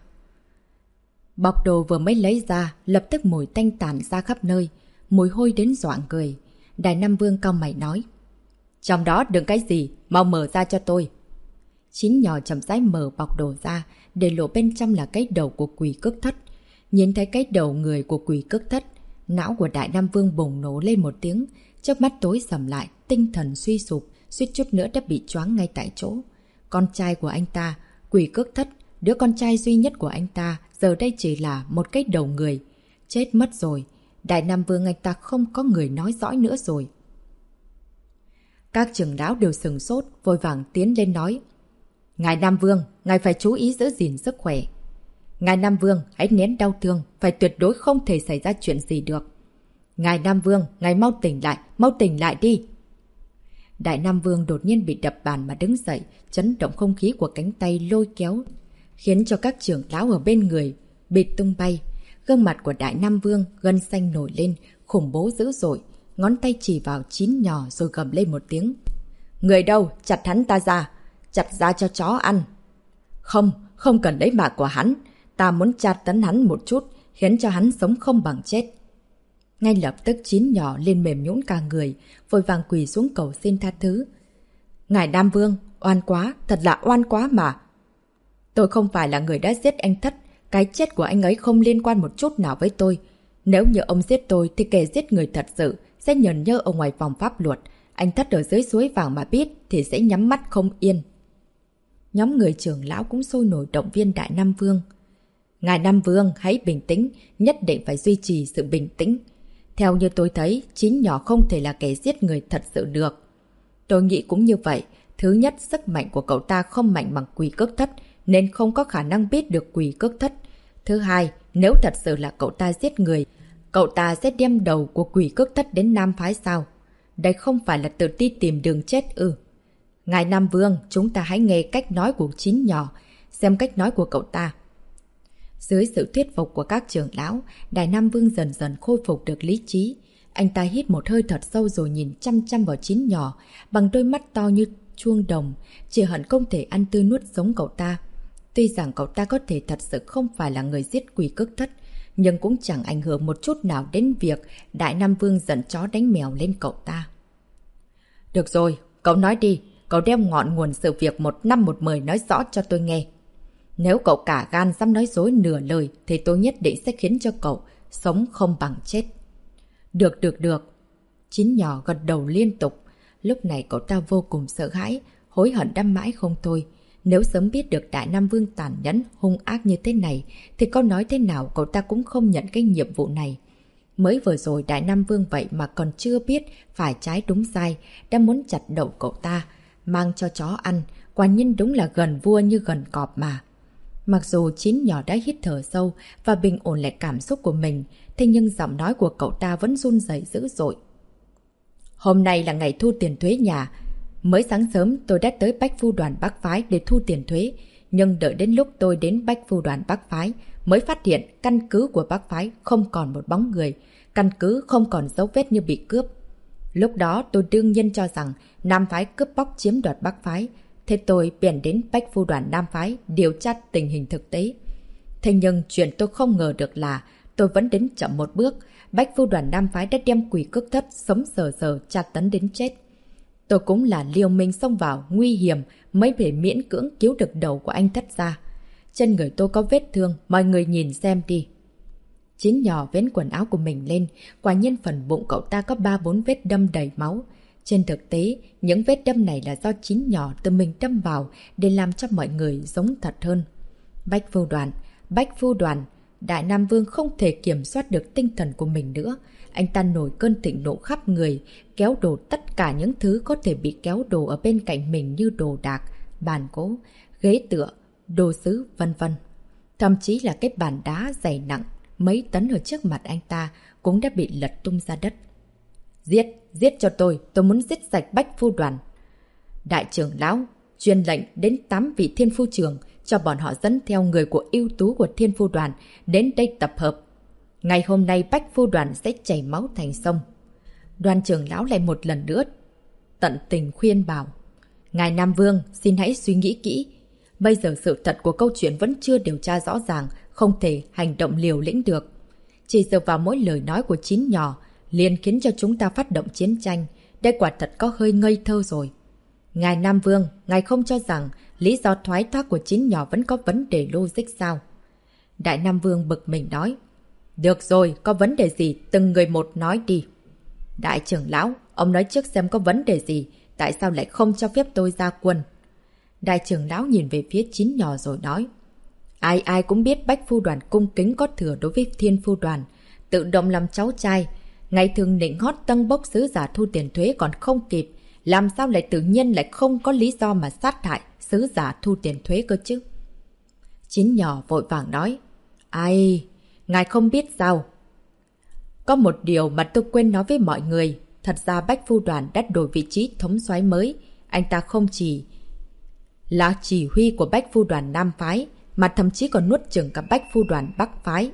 Bọc đồ vừa mới lấy ra, lập tức mùi tanh tàn ra khắp nơi, mùi hôi đến dọa người. Đại Nam Vương cau mày nói. Trong đó đựng cái gì, mau mở ra cho tôi. 9 nhỏ chậm rãi mở bọc đồ ra, để lộ bên trong là cái đầu của Quỷ Cước Thất. Nhìn thấy cái đầu người của Quỷ Cước Thất, não của Đại Nam Vương bùng nổ lên một tiếng, chớp mắt tối sầm lại, tinh thần suy sụp, suýt chút nữa đã bị choáng ngay tại chỗ. Con trai của anh ta, Quỷ Cước Thất, đứa con trai duy nhất của anh ta, giờ đây chỉ là một cái đầu người. Chết mất rồi, Đại Nam Vương anh ta không có người nói dõi nữa rồi. Các trưởng lão đều sừng sốt, vội vàng tiến lên nói. Ngài Nam Vương, ngài phải chú ý giữ gìn sức khỏe. Ngài Nam Vương, hãy nén đau thương, phải tuyệt đối không thể xảy ra chuyện gì được. Ngài Nam Vương, ngài mau tỉnh lại đi. Đại Nam Vương đột nhiên bị đập bàn mà đứng dậy, chấn động không khí của cánh tay lôi kéo, khiến cho các trưởng lão ở bên người bị tung bay. Gương mặt của Đại Nam Vương gân xanh nổi lên, khủng bố dữ dội, ngón tay chỉ vào 9 nhỏ rồi gầm lên một tiếng. Người đâu, chặt hắn ta ra, chặt ra cho chó ăn. Không cần lấy mạng của hắn, ta muốn tra tấn hắn một chút, khiến cho hắn sống không bằng chết. Ngay lập tức 9 nhỏ lên mềm nhũn cả người, vội vàng quỳ xuống cầu xin tha thứ. Ngài Nam Vương, oan quá, thật là oan quá mà. Tôi không phải là người đã giết anh Thất, cái chết của anh ấy không liên quan một chút nào với tôi. Nếu như ông giết tôi thì kẻ giết người thật sự sẽ nhờn nhơ ở ngoài vòng pháp luật. Anh Thất ở dưới suối vàng mà biết thì sẽ nhắm mắt không yên. Nhóm người trưởng lão cũng sôi nổi động viên Đại Nam Vương. Ngài Nam Vương, hãy bình tĩnh, nhất định phải duy trì sự bình tĩnh. Theo như tôi thấy, 9 nhỏ không thể là kẻ giết người thật sự được. Tôi nghĩ cũng như vậy. Thứ nhất, sức mạnh của cậu ta không mạnh bằng Quỷ Cước Thất, nên không có khả năng biết được Quỷ Cước Thất. Thứ hai, nếu thật sự là cậu ta giết người, cậu ta sẽ đem đầu của Quỷ Cước Thất đến Nam Phái sao? Đây không phải là tự đi tìm đường chết ư? Ngài Nam Vương, chúng ta hãy nghe cách nói của Chín Nhỏ, xem cách nói của cậu ta. Dưới sự thuyết phục của các trưởng lão, Đại Nam Vương dần dần khôi phục được lý trí. Anh ta hít một hơi thật sâu rồi nhìn chăm chăm vào Chín Nhỏ, bằng đôi mắt to như chuông đồng, chỉ hận không thể ăn tươi nuốt sống cậu ta. Tuy rằng cậu ta có thể thật sự không phải là người giết Quỷ Cước Thất, nhưng cũng chẳng ảnh hưởng một chút nào đến việc Đại Nam Vương giận chó đánh mèo lên cậu ta. Được rồi, cậu nói đi, cậu đem ngọn nguồn sự việc 1/10 nói rõ cho tôi nghe. Nếu cậu cả gan dám nói dối nửa lời thì tôi nhất định sẽ khiến cho cậu sống không bằng chết. Được. Chín Nhỏ gật đầu liên tục. Lúc này cậu ta vô cùng sợ hãi, hối hận đăm mãi không thôi. Nếu sớm biết được Đại Nam Vương tàn nhẫn, hung ác như thế này, thì có nói thế nào cậu ta cũng không nhận cái nhiệm vụ này. Mới vừa rồi Đại Nam Vương vậy mà còn chưa biết phải trái đúng sai, đã muốn chặt đầu cậu ta, mang cho chó ăn, quả nhiên đúng là gần vua như gần cọp mà. Mặc dù Chín Nhỏ đã hít thở sâu và bình ổn lại cảm xúc của mình, thế nhưng giọng nói của cậu ta vẫn run rẩy dữ dội. Hôm nay là ngày thu tiền thuế nhà. Mới sáng sớm tôi đã tới Bách Phu Đoàn Bắc Phái để thu tiền thuế, nhưng đợi đến lúc tôi đến Bách Phu Đoàn Bắc Phái mới phát hiện căn cứ của Bắc Phái không còn một bóng người, căn cứ không còn dấu vết như bị cướp. Lúc đó tôi đương nhiên cho rằng Nam Phái cướp bóc chiếm đoạt Bắc Phái, thế tôi bèn đến Bách Phu Đoàn Nam Phái điều tra tình hình thực tế. Thế nhưng chuyện tôi không ngờ được là tôi vẫn đến chậm một bước, Bách Phu Đoàn Nam Phái đã đem Quỷ Cước Thất sống sờ sờ tra tấn đến chết. Tôi cũng là liều mình xông vào nguy hiểm mới để miễn cưỡng cứu được đầu của anh Thất ra. Trên người tôi có vết thương, mọi người nhìn xem đi. Chín Nhỏ vén quần áo của mình lên, quả nhiên phần bụng cậu ta có 3-4 vết đâm đầy máu. Trên thực tế, những vết đâm này là do Chín Nhỏ tự mình đâm vào để làm cho mọi người giống thật hơn. Bách Phu Đoàn, Đại Nam Vương không thể kiểm soát được tinh thần của mình nữa. Anh ta nổi cơn thịnh nộ khắp người, kéo đổ tất cả những thứ có thể bị kéo đổ ở bên cạnh mình như đồ đạc, bàn gỗ, ghế tựa, đồ sứ, vân vân. Thậm chí là cái bàn đá dày nặng, mấy tấn ở trước mặt anh ta cũng đã bị lật tung ra đất. Giết cho tôi muốn giết sạch Bách Phu Đoàn. Đại trưởng lão, truyền lệnh đến 8 vị Thiên Phu Trưởng, cho bọn họ dẫn theo người của ưu tú của Thiên Phu Đoàn đến đây tập hợp. Ngày hôm nay Bách Phu Đoàn sẽ chảy máu thành sông. Đoàn trưởng lão lại một lần nữa tận tình khuyên bảo. Ngài Nam Vương, xin hãy suy nghĩ kỹ. Bây giờ sự thật của câu chuyện vẫn chưa điều tra rõ ràng, không thể hành động liều lĩnh được. Chỉ dựa vào mỗi lời nói của Chín Nhỏ liền khiến cho chúng ta phát động chiến tranh. Đây quả thật có hơi ngây thơ rồi. Ngài Nam Vương, ngài không cho rằng lý do thoái thác của Chín Nhỏ vẫn có vấn đề logic sao? Đại Nam Vương bực mình nói. Được rồi, có vấn đề gì, từng người một nói đi. Đại trưởng lão, ông nói trước xem có vấn đề gì, tại sao lại không cho phép tôi ra quân? Đại trưởng lão nhìn về phía Chín Nhỏ rồi nói. Ai cũng biết Bách Phu Đoàn cung kính có thừa đối với Thiên Phu Đoàn, tự động làm cháu trai. Ngày thường nịnh hót tân bốc sứ giả thu tiền thuế còn không kịp, làm sao lại tự nhiên lại không có lý do mà sát hại sứ giả thu tiền thuế cơ chứ? Chín Nhỏ vội vàng nói. Ai, ngài không biết sao? Có một điều mà tôi quên nói với mọi người. Thật ra Bách Phu Đoàn đã đổi vị trí thống soái mới. Anh ta không chỉ là chỉ huy của Bách Phu Đoàn Nam Phái, mà thậm chí còn nuốt chửng cả Bách Phu Đoàn Bắc Phái.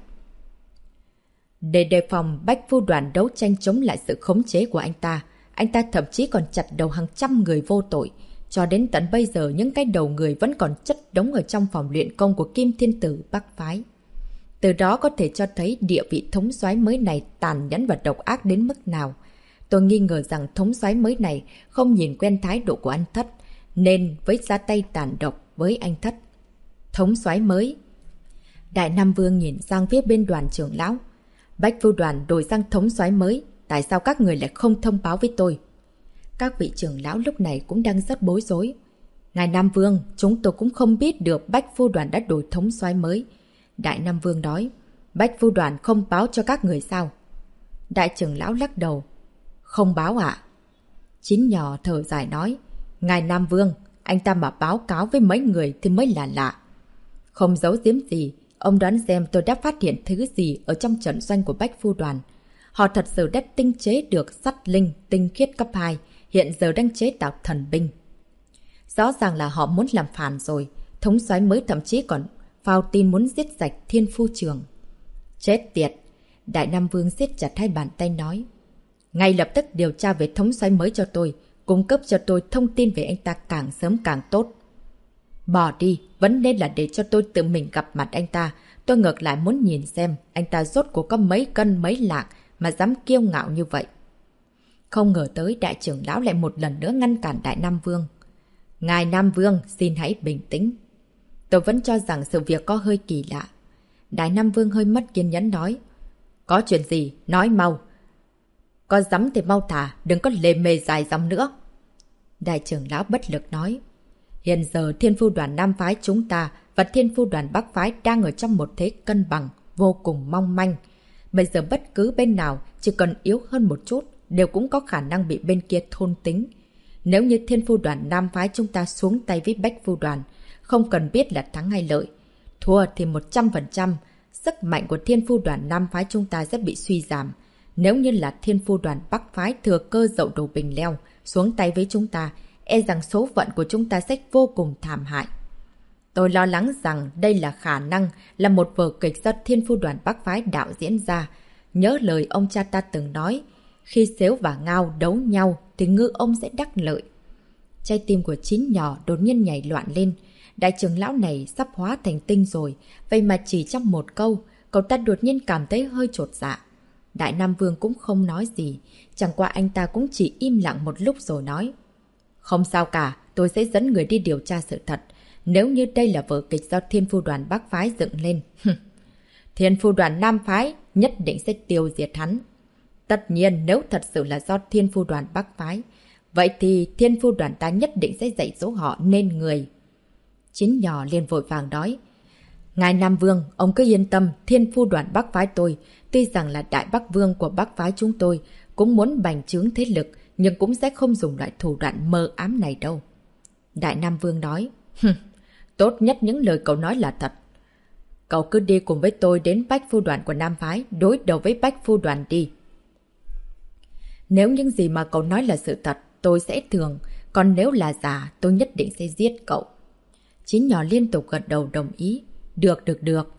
Để đề phòng Bách Phu Đoàn đấu tranh chống lại sự khống chế của anh ta thậm chí còn chặt đầu hàng trăm người vô tội. Cho đến tận bây giờ, những cái đầu người vẫn còn chất đống ở trong phòng luyện công của Kim Thiên Tử Bắc Phái. Từ đó có thể cho thấy địa vị thống soái mới này tàn nhẫn và độc ác đến mức nào. Tôi nghi ngờ rằng thống soái mới này không nhìn quen thái độ của anh Thất, nên với ra tay tàn độc với anh Thất. Thống soái mới. Đại Nam Vương nhìn sang phía bên đoàn trưởng lão. Bách Phu Đoàn đổi sang thống soái mới, tại sao các người lại không thông báo với tôi? Các vị trưởng lão lúc này cũng đang rất bối rối. Ngài Nam Vương, chúng tôi cũng không biết được Bách Phu Đoàn đã đổi thống soái mới. Đại Nam Vương nói, Bách Phu Đoàn không báo cho các người sao? Đại trưởng lão lắc đầu. Không báo ạ. Chín nhỏ thở dài nói, ngài Nam Vương, anh ta mà báo cáo với mấy người thì mới là lạ. Không giấu giếm gì, ông đoán xem tôi đã phát hiện thứ gì ở trong trận doanh của Bách Phu Đoàn. Họ thật sự đã tinh chế được sắt linh tinh khiết cấp 2, hiện giờ đang chế tạo thần binh. Rõ ràng là họ muốn làm phản rồi, thống soái mới thậm chí còn phao tin muốn giết sạch Thiên Phu Trường. Chết tiệt! Đại Nam Vương siết chặt hai bàn tay nói. Ngay lập tức điều tra về thống soái mới cho tôi, cung cấp cho tôi thông tin về anh ta càng sớm càng tốt. Bỏ đi, vẫn nên là để cho tôi tự mình gặp mặt anh ta. Tôi ngược lại muốn nhìn xem anh ta rốt cuộc có mấy cân mấy lạng mà dám kiêu ngạo như vậy. Không ngờ tới đại trưởng lão lại một lần nữa ngăn cản Đại Nam Vương. Ngài Nam Vương, xin hãy bình tĩnh. Tôi vẫn cho rằng sự việc có hơi kỳ lạ. Đại Nam Vương hơi mất kiên nhẫn nói. Có chuyện gì? Nói mau. Có dám thì mau thả, đừng có lề mề dài dòng nữa. Đại trưởng lão bất lực nói. Hiện giờ Thiên Phu Đoàn Nam Phái chúng ta và Thiên Phu Đoàn Bắc Phái đang ở trong một thế cân bằng, vô cùng mong manh. Bây giờ bất cứ bên nào chỉ cần yếu hơn một chút đều cũng có khả năng bị bên kia thôn tính. Nếu như Thiên Phu Đoàn Nam Phái chúng ta xuống tay với Bách Phu Đoàn, không cần biết là thắng hay lợi. Thua thì 100%, sức mạnh của Thiên Phu Đoàn Nam Phái chúng ta sẽ bị suy giảm. Nếu như là Thiên Phu Đoàn Bắc Phái thừa cơ dậu đầu bình leo, xuống tay với chúng ta, e rằng số phận của chúng ta sẽ vô cùng thảm hại. Tôi lo lắng rằng đây là khả năng là một vở kịch do Thiên Phu Đoàn Bắc Phái đạo diễn ra. Nhớ lời ông cha ta từng nói, khi sếu và ngao đấu nhau thì ngư ông sẽ đắc lợi. Trái tim của Chín nhỏ đột nhiên nhảy loạn lên. Đại trưởng lão này sắp hóa thành tinh rồi, vậy mà chỉ trong một câu, cậu ta đột nhiên cảm thấy hơi chột dạ. Đại Nam Vương cũng không nói gì, chẳng qua anh ta cũng chỉ im lặng một lúc rồi nói. Không sao cả, tôi sẽ dẫn người đi điều tra sự thật. Nếu như đây là vở kịch do Thiên Phu Đoàn Bắc Phái dựng lên, Thiên Phu Đoàn Nam Phái nhất định sẽ tiêu diệt hắn. Tất nhiên nếu thật sự là do Thiên Phu Đoàn Bắc Phái, vậy thì Thiên Phu Đoàn ta nhất định sẽ dạy dỗ họ nên người. Chín nhỏ liền vội vàng nói. Ngài Nam Vương, ông cứ yên tâm, Thiên Phu Đoàn Bắc Phái tôi, tuy rằng là Đại Bắc Vương của Bắc Phái chúng tôi, cũng muốn bành trướng thế lực, nhưng cũng sẽ không dùng loại thủ đoạn mơ ám này đâu. Đại Nam Vương nói. Tốt nhất những lời cậu nói là thật. Cậu cứ đi cùng với tôi đến Bách Phu Đoàn của Nam Phái, đối đầu với Bách Phu Đoàn đi. Nếu những gì mà cậu nói là sự thật, tôi sẽ thường, còn nếu là giả, tôi nhất định sẽ giết cậu. Chín nhỏ liên tục gật đầu đồng ý. Được.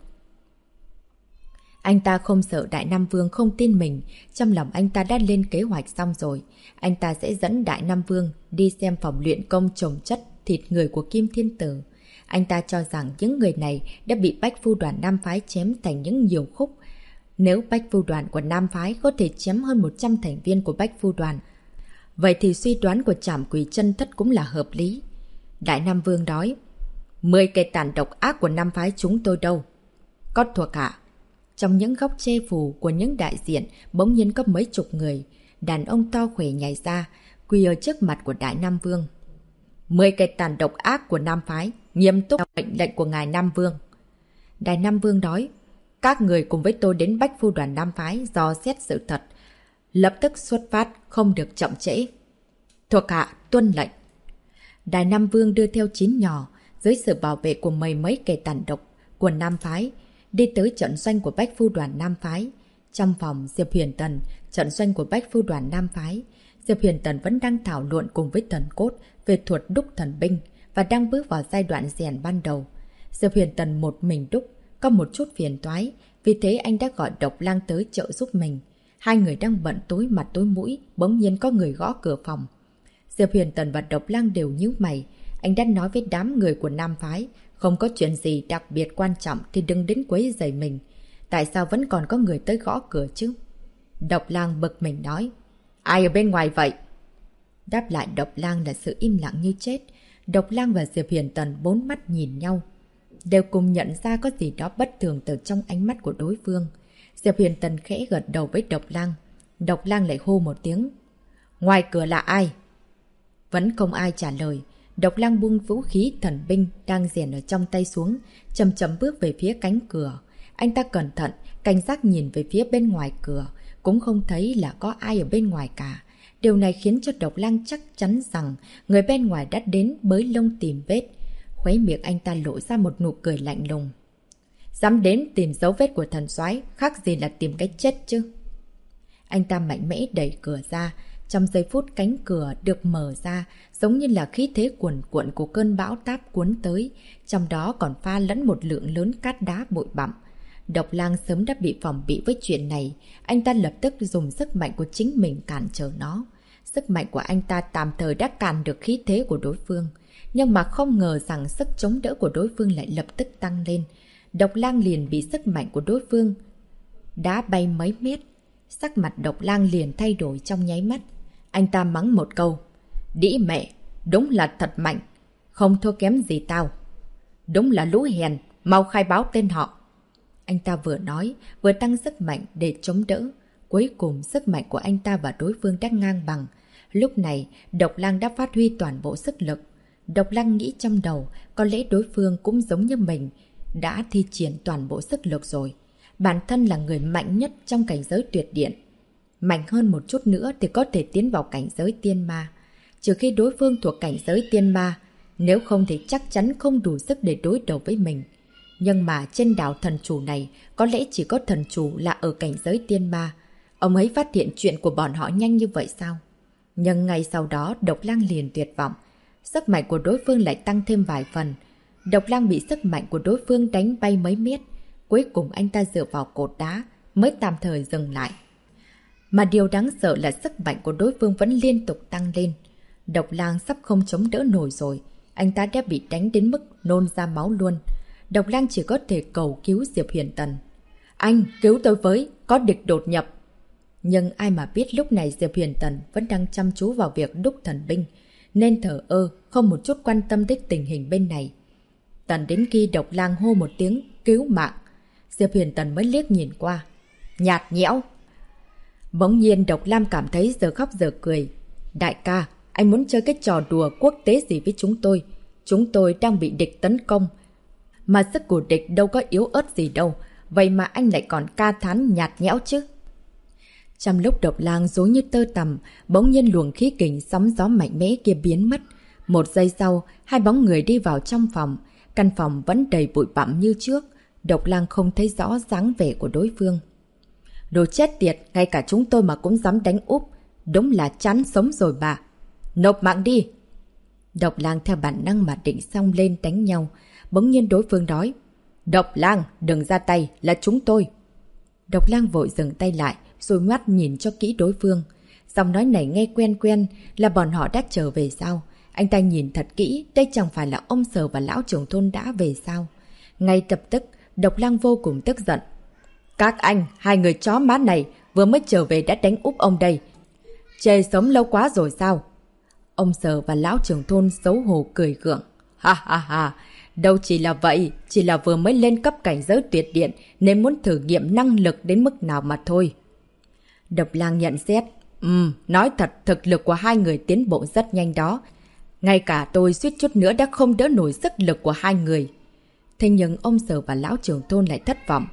Anh ta không sợ Đại Nam Vương không tin mình, trong lòng anh ta đã lên kế hoạch xong rồi. Anh ta sẽ dẫn Đại Nam Vương đi xem phòng luyện công trồng chất thịt người của Kim Thiên Tử. Anh ta cho rằng những người này đã bị Bách Phu Đoàn Nam Phái chém thành những nhiều khúc. Nếu Bách Phu Đoàn của Nam Phái có thể chém hơn 100 thành viên của Bách Phu Đoàn, vậy thì suy đoán của Trảm Quỷ Chân Thất cũng là hợp lý. Đại Nam Vương nói, 10 kẻ tàn độc ác của Nam Phái chúng tôi đâu? Có thuộc hạ. Trong những góc che phủ của những đại diện bỗng nhiên có mấy chục người. Đàn ông to khỏe nhảy ra, quỳ ở trước mặt của Đại Nam Vương. 10 kẻ tàn độc ác của Nam Phái, nghiêm túc mệnh lệnh của ngài Nam Vương. Đại Nam Vương nói, các người cùng với tôi đến Bách Phu Đoàn Nam Phái dò xét sự thật. Lập tức xuất phát, không được chậm trễ. Thuộc hạ tuân lệnh. Đại Nam Vương đưa theo Chín nhỏ, dưới sự bảo vệ của mấy kẻ tàn độc của Nam Phái, đi tới trận doanh của Bách Phu Đoàn Nam Phái. Trong phòng Diệp Huyền Tần, trận doanh của Bách Phu Đoàn Nam Phái, Diệp Huyền Tần vẫn đang thảo luận cùng với Tần Cốt về thuật đúc thần binh và đang bước vào giai đoạn rèn ban đầu. Diệp Huyền Tần một mình đúc, có một chút phiền toái, vì thế anh đã gọi Độc Lang tới trợ giúp mình. Hai người đang bận tối mặt tối mũi, bỗng nhiên có người gõ cửa phòng. Diệp Huyền Tần và Độc Lang đều nhíu mày. Anh đã nói với đám người của Nam Phái, không có chuyện gì đặc biệt quan trọng thì đừng đến quấy rầy mình. Tại sao vẫn còn có người tới gõ cửa chứ? Độc Lang bực mình nói. Ai ở bên ngoài vậy? Đáp lại Độc Lang là sự im lặng như chết. Độc Lang và Diệp Huyền Tần bốn mắt nhìn nhau, đều cùng nhận ra có gì đó bất thường từ trong ánh mắt của đối phương. Diệp Huyền Tần khẽ gật đầu với Độc Lang. Độc Lang lại hô một tiếng. Ngoài cửa là ai? Vẫn không ai trả lời. Độc Lang buông vũ khí thần binh đang rèn ở trong tay xuống, chậm chậm bước về phía cánh cửa. Anh ta cẩn thận, cảnh giác nhìn về phía bên ngoài cửa, cũng không thấy là có ai ở bên ngoài cả. Điều này khiến cho Độc Lang chắc chắn rằng người bên ngoài đã đến bới lông tìm vết. Khóe miệng anh ta lộ ra một nụ cười lạnh lùng. Dám đến tìm dấu vết của thần soái, khác gì là tìm cái chết chứ. Anh ta mạnh mẽ đẩy cửa ra. Trong giây phút cánh cửa được mở ra, giống như là khí thế cuồn cuộn của cơn bão táp cuốn tới, trong đó còn pha lẫn một lượng lớn cát đá bụi bặm. Độc Lang sớm đã bị phòng bị với chuyện này, anh ta lập tức dùng sức mạnh của chính mình cản trở nó. Sức mạnh của anh ta tạm thời đã cản được khí thế của đối phương, nhưng mà không ngờ rằng sức chống đỡ của đối phương lại lập tức tăng lên. Độc Lang liền bị sức mạnh của đối phương đá bay mấy mét. Sắc mặt Độc Lang liền thay đổi trong nháy mắt. Anh ta mắng một câu. Đĩ mẹ, đúng là thật mạnh, không thua kém gì tao. Đúng là lũ hèn, mau khai báo tên họ. Anh ta vừa nói, vừa tăng sức mạnh để chống đỡ. Cuối cùng sức mạnh của anh ta và đối phương đã ngang bằng. Lúc này, Độc Lang đã phát huy toàn bộ sức lực. Độc Lang nghĩ trong đầu, có lẽ đối phương cũng giống như mình, đã thi triển toàn bộ sức lực rồi. Bản thân là người mạnh nhất trong cảnh giới tuyệt điện. Mạnh hơn một chút nữa thì có thể tiến vào cảnh giới tiên ma. Trừ khi đối phương thuộc cảnh giới tiên ma, nếu không thì chắc chắn không đủ sức để đối đầu với mình. Nhưng mà trên đảo thần chủ này, có lẽ chỉ có thần chủ là ở cảnh giới tiên ma. Ông ấy phát hiện chuyện của bọn họ nhanh như vậy sao? Nhưng ngay sau đó Độc Lang liền tuyệt vọng. Sức mạnh của đối phương lại tăng thêm vài phần. Độc Lang bị sức mạnh của đối phương đánh bay mấy mét. Cuối cùng anh ta dựa vào cột đá mới tạm thời dừng lại. Mà điều đáng sợ là sức mạnh của đối phương vẫn liên tục tăng lên. Độc Lang sắp không chống đỡ nổi rồi. Anh ta đã bị đánh đến mức nôn ra máu luôn. Độc Lang chỉ có thể cầu cứu Diệp Huyền Tần. Anh, cứu tôi với, có địch đột nhập. Nhưng ai mà biết lúc này Diệp Huyền Tần vẫn đang chăm chú vào việc đúc thần binh, nên thờ ơ, không một chút quan tâm đến tình hình bên này. Tần đến khi Độc Lang hô một tiếng cứu mạng, Diệp Huyền Tần mới liếc nhìn qua. Nhạt nhẽo. Bỗng nhiên Độc Lam cảm thấy giờ khóc giờ cười. Đại ca, anh muốn chơi cái trò đùa quốc tế gì với chúng tôi? Chúng tôi đang bị địch tấn công. Mà sức của địch đâu có yếu ớt gì đâu. Vậy mà anh lại còn ca thán nhạt nhẽo chứ. Trong lúc Độc Lang rối như tơ tằm, bỗng nhiên luồng khí kình sóng gió mạnh mẽ kia biến mất. Một giây sau, hai bóng người đi vào trong phòng. Căn phòng vẫn đầy bụi bặm như trước. Độc Lang không thấy rõ dáng vẻ của đối phương. Đồ chết tiệt, ngay cả chúng tôi mà cũng dám đánh úp. Đúng là chán sống rồi bà. Nộp mạng đi. Độc Lang theo bản năng mà định xông lên đánh nhau. Bỗng nhiên đối phương nói. Độc Lang, đừng ra tay, là chúng tôi. Độc Lang vội dừng tay lại, rồi mắt nhìn cho kỹ đối phương. Giọng nói này nghe quen quen, là bọn họ đã trở về sao? Anh ta nhìn thật kỹ, đây chẳng phải là ông Sở và lão trưởng thôn đã về sao? Ngay lập tức, Độc Lang vô cùng tức giận. Các anh, hai người chó má này vừa mới trở về đã đánh úp ông đây. Chê sống lâu quá rồi sao? Ông Sở và lão trưởng thôn xấu hổ cười gượng. Ha ha ha, đâu chỉ là vậy, chỉ là vừa mới lên cấp cảnh giới tuyệt điện nên muốn thử nghiệm năng lực đến mức nào mà thôi. Độc Lang nhận xét. Nói thật, thực lực của hai người tiến bộ rất nhanh đó. Ngay cả tôi suýt chút nữa đã không đỡ nổi sức lực của hai người. Thế nhưng ông Sở và lão trưởng thôn lại thất vọng.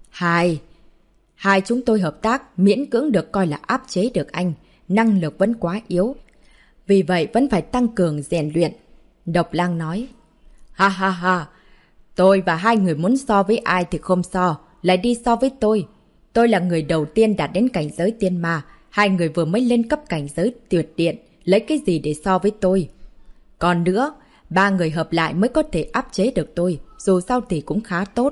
Hai chúng tôi hợp tác miễn cưỡng được coi là áp chế được anh. Năng lực vẫn quá yếu. Vì vậy vẫn phải tăng cường rèn luyện. Độc Lang nói. Ha ha ha. Tôi và hai người muốn so với ai thì không so. Lại đi so với tôi. Tôi là người đầu tiên đạt đến cảnh giới tiên ma. Hai người vừa mới lên cấp cảnh giới tuyệt điện. Lấy cái gì để so với tôi? Còn nữa, ba người hợp lại mới có thể áp chế được tôi. Dù sao thì cũng khá tốt.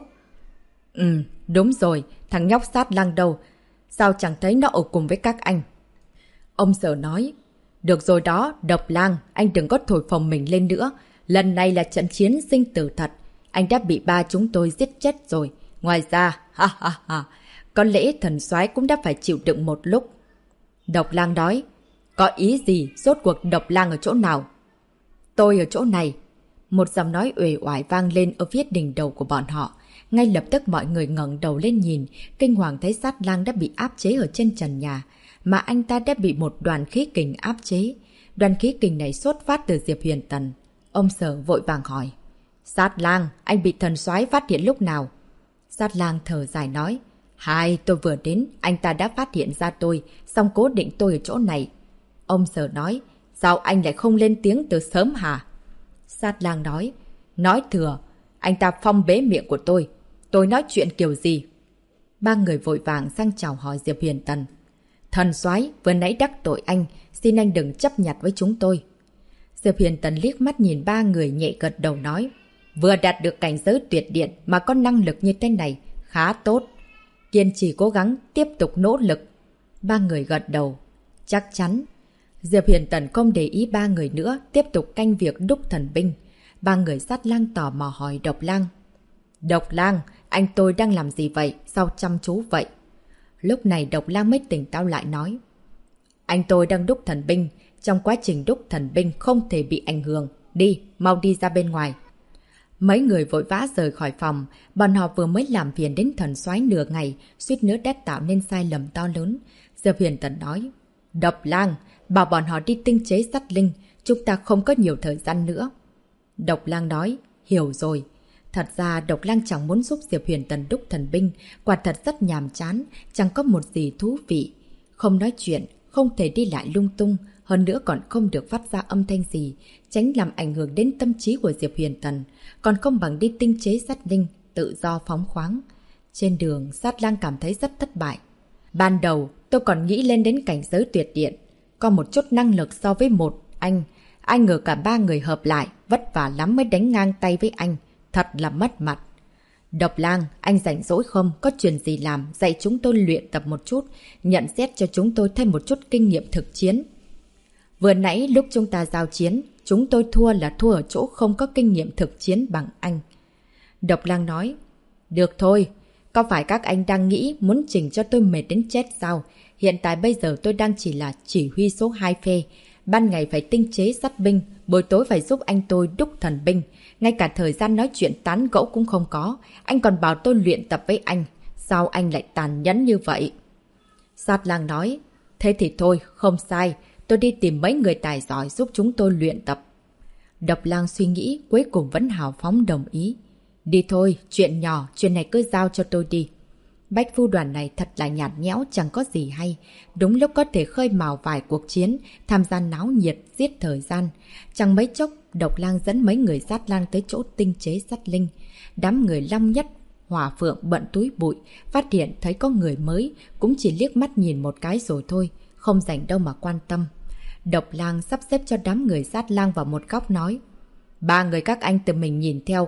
Đúng rồi. Thằng nhóc Sát Lang đâu? Sao chẳng thấy nó ở cùng với các anh? Ông Sở nói. Được rồi đó, Độc Lang, anh đừng có thổi phồng mình lên nữa. Lần này là trận chiến sinh tử thật. Anh đã bị ba chúng tôi giết chết rồi. Ngoài ra, ha ha ha, có lẽ thần soái cũng đã phải chịu đựng một lúc. Độc Lang nói. Có ý gì? Rốt cuộc Độc Lang ở chỗ nào? Tôi ở chỗ này. Một giọng nói uể oải vang lên ở phía đỉnh đầu của bọn họ. Ngay lập tức mọi người ngẩng đầu lên nhìn, kinh hoàng thấy Sát Lang đã bị áp chế ở trên trần nhà, mà anh ta đã bị một đoàn khí kình áp chế. Đoàn khí kình này xuất phát từ Diệp Huyền Tần. Ông Sở vội vàng hỏi. Sát Lang, anh bị thần soái phát hiện lúc nào? Sát Lang thở dài nói. Tôi vừa đến, anh ta đã phát hiện ra tôi, xong cố định tôi ở chỗ này. Ông Sở nói, sao anh lại không lên tiếng từ sớm hả? Sát lang nói thừa, anh ta phong bế miệng của tôi. Tôi nói chuyện kiểu gì? Ba người vội vàng sang chào hỏi Diệp Huyền Tần. Thần soái vừa nãy đắc tội anh, xin anh đừng chấp nhặt với chúng tôi. Diệp Huyền Tần liếc mắt nhìn ba người nhẹ gật đầu nói, vừa đạt được cảnh giới tuyệt điện mà có năng lực như thế này, khá tốt. Kiên trì cố gắng, tiếp tục nỗ lực. Ba người gật đầu. Chắc chắn. Diệp Huyền Tần không để ý ba người nữa, tiếp tục canh việc đúc thần binh. Ba người Sát Lang tò mò hỏi Độc Lang. Độc Lang, anh tôi đang làm gì vậy? Sao chăm chú vậy? Lúc này Độc Lang mới tỉnh táo lại nói. Anh tôi đang đúc thần binh. Trong quá trình đúc thần binh không thể bị ảnh hưởng. Đi, mau đi ra bên ngoài. Mấy người vội vã rời khỏi phòng. Bọn họ vừa mới làm phiền đến thần soái nửa ngày, suýt nữa đã tạo nên sai lầm to lớn. Diệp Huyền Tần nói. Độc Lang, bảo bọn họ đi tinh chế sắt linh. Chúng ta không có nhiều thời gian nữa. Độc Lang nói. Hiểu rồi. Thật ra Độc Lang chẳng muốn giúp Diệp Huyền Tần đúc thần binh. Quả thật rất nhàm chán. Chẳng có một gì thú vị. Không nói chuyện, không thể đi lại lung tung. Hơn nữa còn không được phát ra âm thanh gì, tránh làm ảnh hưởng đến tâm trí của Diệp Huyền Tần. Còn không bằng đi tinh chế sát linh, tự do phóng khoáng. Trên đường, Sát Lang cảm thấy rất thất bại. Ban đầu, tôi còn nghĩ lên đến cảnh giới tuyệt điện. Có một chút năng lực so với một anh. Ai ngờ cả ba người hợp lại, vất vả lắm mới đánh ngang tay với anh. Thật là mất mặt. Độc Lang, anh rảnh rỗi không? Có chuyện gì làm? Dạy chúng tôi luyện tập một chút. Nhận xét cho chúng tôi thêm một chút kinh nghiệm thực chiến. Vừa nãy lúc chúng ta giao chiến, chúng tôi thua là thua ở chỗ không có kinh nghiệm thực chiến bằng anh. Độc Lang nói, được thôi, có phải các anh đang nghĩ muốn chỉnh cho tôi mệt đến chết sao? Hiện tại bây giờ tôi đang chỉ là chỉ huy số 2 phê. Ban ngày phải tinh chế sắt binh, buổi tối phải giúp anh tôi đúc thần binh. Ngay cả thời gian nói chuyện tán gẫu cũng không có. Anh còn bảo tôi luyện tập với anh. Sao anh lại tàn nhẫn như vậy? Sát Lang nói, thế thì thôi, không sai. Tôi đi tìm mấy người tài giỏi giúp chúng tôi luyện tập. Độc Lang suy nghĩ, cuối cùng vẫn hào phóng đồng ý. Đi thôi, chuyện nhỏ, chuyện này cứ giao cho tôi đi. Bách Phu Đoàn này thật là nhạt nhẽo, chẳng có gì hay. Đúng lúc có thể khơi mào vài cuộc chiến, tham gia náo nhiệt, giết thời gian. Chẳng mấy chốc, Độc Lang dẫn mấy người Sát Lang tới chỗ tinh chế sắt linh. Đám người Long Nhất, Hỏa Phượng bận túi bụi, phát hiện thấy có người mới, cũng chỉ liếc mắt nhìn một cái rồi thôi, không rảnh đâu mà quan tâm. Độc Lang sắp xếp cho đám người Sát Lang vào một góc nói. Ba người các anh tự mình nhìn theo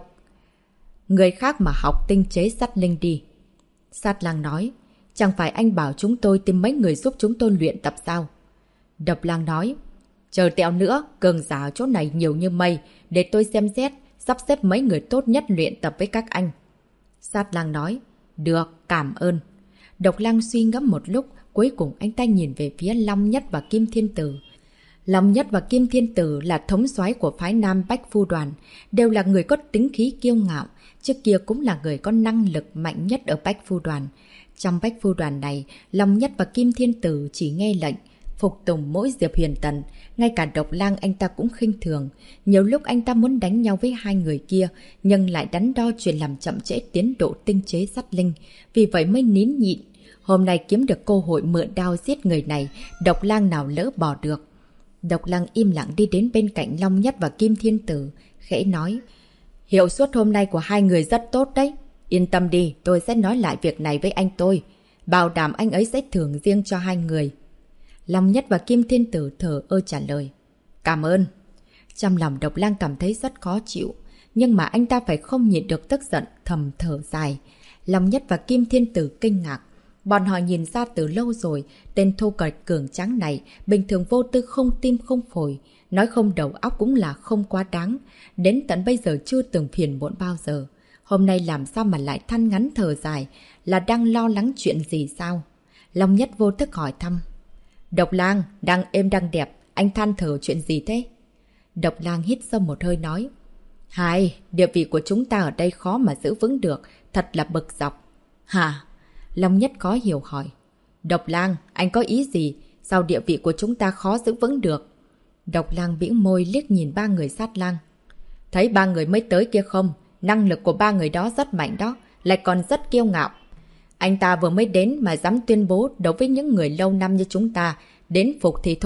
người khác mà học tinh chế sắt linh đi. Sát Lang nói, chẳng phải anh bảo chúng tôi tìm mấy người giúp chúng tôi luyện tập sao? Độc Lang nói, chờ tẹo nữa, cường giả ở chỗ này nhiều như mây, để tôi xem xét, sắp xếp mấy người tốt nhất luyện tập với các anh. Sát Lang nói, được, cảm ơn. Độc Lang suy ngẫm một lúc, cuối cùng anh ta nhìn về phía Long Nhất và Kim Thiên Tử. Long Nhất và Kim Thiên Tử là thống soái của phái Nam Bách Phu Đoàn, đều là người có tính khí kiêu ngạo, trước kia cũng là người có năng lực mạnh nhất ở Bách Phu Đoàn. Trong Bách Phu Đoàn này, Long Nhất và Kim Thiên Tử chỉ nghe lệnh, phục tùng mỗi Diệp Huyền Tần, ngay cả Độc Lang anh ta cũng khinh thường. Nhiều lúc anh ta muốn đánh nhau với hai người kia, nhưng lại đắn đo chuyện làm chậm trễ tiến độ tinh chế sắt linh, vì vậy mới nín nhịn. Hôm nay kiếm được cơ hội mượn đao giết người này, Độc Lang nào lỡ bỏ được. Độc Lang im lặng đi đến bên cạnh Long Nhất và Kim Thiên Tử, khẽ nói, hiệu suất hôm nay của hai người rất tốt đấy. Yên tâm đi, tôi sẽ nói lại việc này với anh tôi. Bảo đảm anh ấy sẽ thưởng riêng cho hai người. Long Nhất và Kim Thiên Tử thở ơ trả lời. Cảm ơn. Trong lòng Độc Lang cảm thấy rất khó chịu, nhưng mà anh ta phải không nhịn được tức giận, thầm thở dài. Long Nhất và Kim Thiên Tử kinh ngạc. Bọn họ nhìn ra từ lâu rồi, tên thô kệch cường tráng này bình thường vô tư không tim không phổi, nói không đầu óc cũng là không quá đáng, đến tận bây giờ chưa từng phiền muộn bao giờ. Hôm nay làm sao mà lại than ngắn thở dài, là đang lo lắng chuyện gì sao? Long Nhất vô thức hỏi thăm. Độc Lang, đang êm đang đẹp, anh than thở chuyện gì thế? Độc Lang hít sâu một hơi nói. Hai, địa vị của chúng ta ở đây khó mà giữ vững được, thật là bực dọc. Hả? Long Nhất khó hiểu hỏi. Độc Lang, anh có ý gì? Sao địa vị của chúng ta khó giữ vững được? Độc Lang bĩu môi liếc nhìn ba người Sát Lang. Thấy ba người mới tới kia không? Năng lực của ba người đó rất mạnh đó, lại còn rất kiêu ngạo. Anh ta vừa mới đến mà dám tuyên bố đấu với những người lâu năm như chúng ta. Đến phục thì thôi,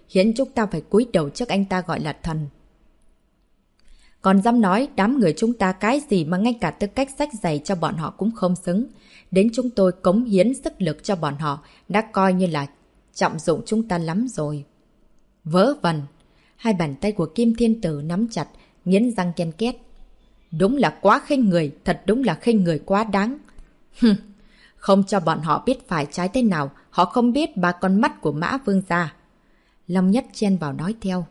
khiến chúng ta phải cúi đầu trước anh ta gọi là thần. Còn dám nói đám người chúng ta cái gì mà ngay cả tư cách xách giày cho bọn họ cũng không xứng. Đến chúng tôi cống hiến sức lực cho bọn họ đã coi như là trọng dụng chúng ta lắm rồi. Vớ vẩn. Hai bàn tay của Kim Thiên Tử nắm chặt, nghiến răng ken két. Đúng là quá khinh người, thật đúng là khinh người quá đáng. Không cho bọn họ biết phải trái thế nào, họ không biết ba con mắt của Mã Vương gia. Long Nhất chen vào nói theo.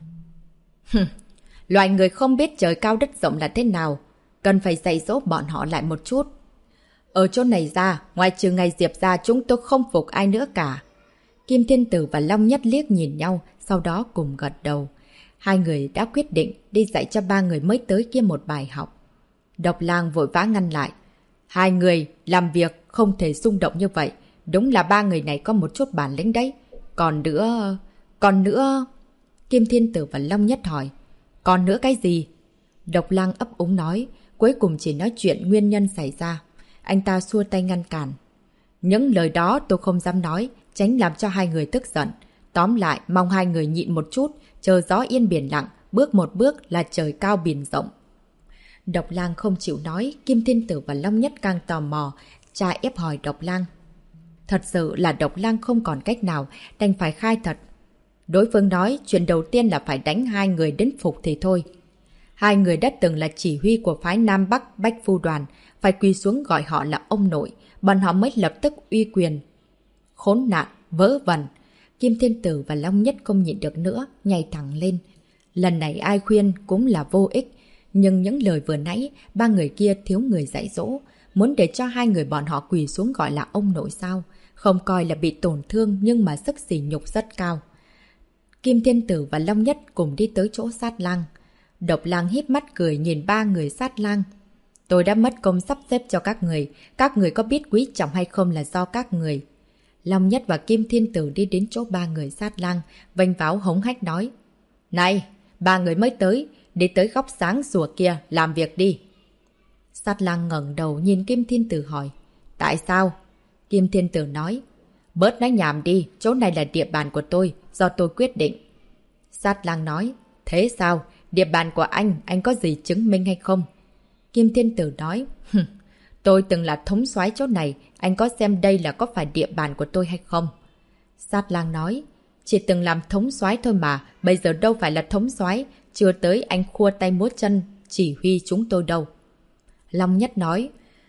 Loài người không biết trời cao đất rộng là thế nào, cần phải dạy dỗ bọn họ lại một chút. Ở chỗ này ra, ngoài trừ ngày Diệp ra chúng tôi không phục ai nữa cả. Kim Thiên Tử và Long Nhất liếc nhìn nhau, sau đó cùng gật đầu. Hai người đã quyết định đi dạy cho ba người mới tới kia một bài học. Độc Lang vội vã ngăn lại. Hai người làm việc không thể xung động như vậy. Đúng là ba người này có một chút bản lĩnh đấy. Còn nữa... Kim Thiên Tử và Long Nhất hỏi. Còn nữa cái gì? Độc Lang ấp úng nói, cuối cùng chỉ nói chuyện nguyên nhân xảy ra. Anh ta xua tay ngăn cản. Những lời đó tôi không dám nói, tránh làm cho hai người tức giận. Tóm lại, mong hai người nhịn một chút, chờ gió yên biển lặng, bước một bước là trời cao biển rộng. Độc Lang không chịu nói, Kim Thiên Tử và Long Nhất càng tò mò, cha ép hỏi Độc Lang. Thật sự là Độc Lang không còn cách nào, đành phải khai thật. Đối phương nói chuyện đầu tiên là phải đánh hai người đến phục thì thôi. Hai người đã từng là chỉ huy của phái Nam Bắc Bách Phu Đoàn, phải quỳ xuống gọi họ là ông nội, bọn họ mới lập tức uy quyền. Khốn nạn, vớ vẩn. Kim Thiên Tử và Long Nhất không nhịn được nữa, nhảy thẳng lên. Lần này ai khuyên cũng là vô ích, nhưng những lời vừa nãy, ba người kia thiếu người dạy dỗ, muốn để cho hai người bọn họ quỳ xuống gọi là ông nội sao? Không coi là bị tổn thương nhưng mà sức sỉ nhục rất cao. Kim Thiên Tử và Long Nhất cùng đi tới chỗ Sát Lang. Độc Lang híp mắt cười nhìn ba người Sát Lang. Tôi đã mất công sắp xếp cho các người có biết quý trọng hay không là do các người. Long Nhất và Kim Thiên Tử đi đến chỗ ba người Sát Lang, vênh váo hống hách nói. Này, ba người mới tới, đi tới góc sáng rùa kia, làm việc đi. Sát Lang ngẩng đầu nhìn Kim Thiên Tử hỏi. Tại sao? Kim Thiên Tử nói. Bớt nói nhảm đi, chỗ này là địa bàn của tôi, do tôi quyết định. Sát Lang nói. Thế sao? Địa bàn của anh có gì chứng minh hay không? Kim Thiên Tử nói. Tôi từng là thống soái chỗ này, anh có xem đây là có phải địa bàn của tôi hay không? Sát Lang nói. Chỉ từng làm thống soái thôi mà, bây giờ đâu phải là thống soái, chưa tới anh khua tay múa chân chỉ huy chúng tôi đâu. Long Nhất nói.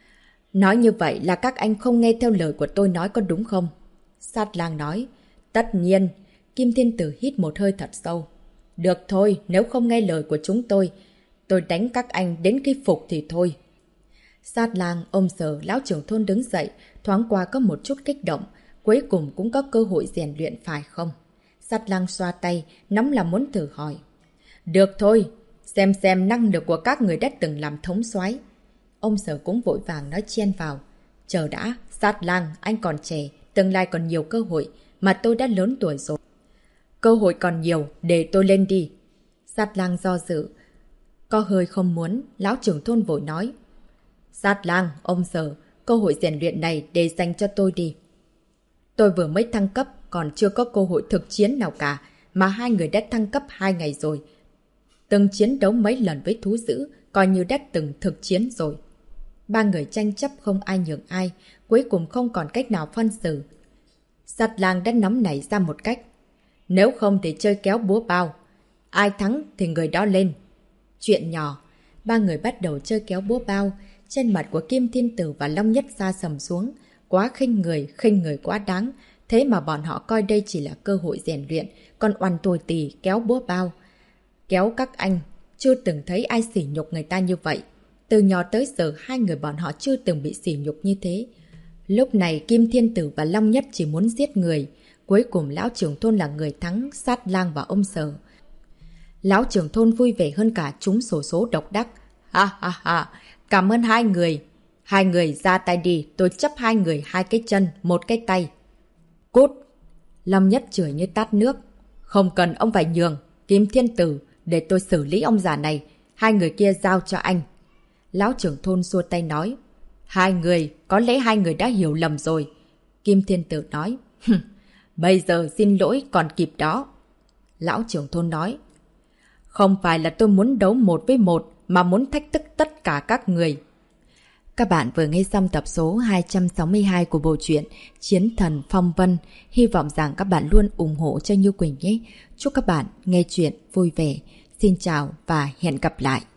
Nói như vậy là các anh không nghe theo lời của tôi nói có đúng không? Sát Lang nói. Tất nhiên. Kim Thiên Tử hít một hơi thật sâu. Được thôi, nếu không nghe lời của chúng tôi đánh các anh đến khi phục thì thôi. Sát Lang, ông Sở, lão trưởng thôn đứng dậy, thoáng qua có một chút kích động, cuối cùng cũng có cơ hội rèn luyện phải không? Sát Lang xoa tay, nóng là muốn thử hỏi. Được thôi, xem năng lực của các người đã từng làm thống soái. Ông Sở cũng vội vàng nói chen vào. Chờ đã, Sát Lang, anh còn trẻ, tương lai còn nhiều cơ hội, mà tôi đã lớn tuổi rồi. Cơ hội còn nhiều, để tôi lên đi. Sát Lang do dự. Có hơi không muốn, lão trưởng thôn vội nói. Sát Lang, ông Sở, cơ hội rèn luyện này để dành cho tôi đi. Tôi vừa mới thăng cấp, còn chưa có cơ hội thực chiến nào cả, mà hai người đã thăng cấp 2 ngày rồi. Từng chiến đấu mấy lần với thú dữ, coi như đã từng thực chiến rồi. Ba người tranh chấp không ai nhường ai, cuối cùng không còn cách nào phân xử. Sát Lang đã nắm nảy ra một cách. Nếu không thì chơi kéo búa bao. Ai thắng thì người đó lên. Chuyện nhỏ. Ba người bắt đầu chơi kéo búa bao. Trên mặt của Kim Thiên Tử và Long Nhất sa sầm xuống. Quá khinh người quá đáng. Thế mà bọn họ coi đây chỉ là cơ hội rèn luyện. Còn oằn tồi tì kéo búa bao. Kéo các anh. Chưa từng thấy ai sỉ nhục người ta như vậy. Từ nhỏ tới giờ hai người bọn họ chưa từng bị sỉ nhục như thế. Lúc này Kim Thiên Tử và Long Nhất chỉ muốn giết người. Cuối cùng lão trưởng thôn là người thắng, Sát Lang và ông Sở. Lão trưởng thôn vui vẻ hơn cả chúng xổ số độc đắc. Ha ha ha, cảm ơn hai người. Hai người ra tay đi, tôi chấp hai người 2 cái chân, 1 cái tay. Cút! Long Nhất chửi như tát nước. Không cần ông phải nhường. Kim Thiên Tử, để tôi xử lý ông già này. 2 người kia giao cho anh. Lão trưởng thôn xua tay nói. 2 người, có lẽ 2 người đã hiểu lầm rồi. Kim Thiên Tử nói. Bây giờ xin lỗi còn kịp đó. Lão trưởng thôn nói. Không phải là tôi muốn đấu 1 với 1 mà muốn thách thức tất cả các người. Các bạn vừa nghe xong tập số 262 của bộ truyện Chiến Thần Phong Vân. Hy vọng rằng các bạn luôn ủng hộ cho Như Quỳnh nhé. Chúc các bạn nghe chuyện vui vẻ. Xin chào và hẹn gặp lại.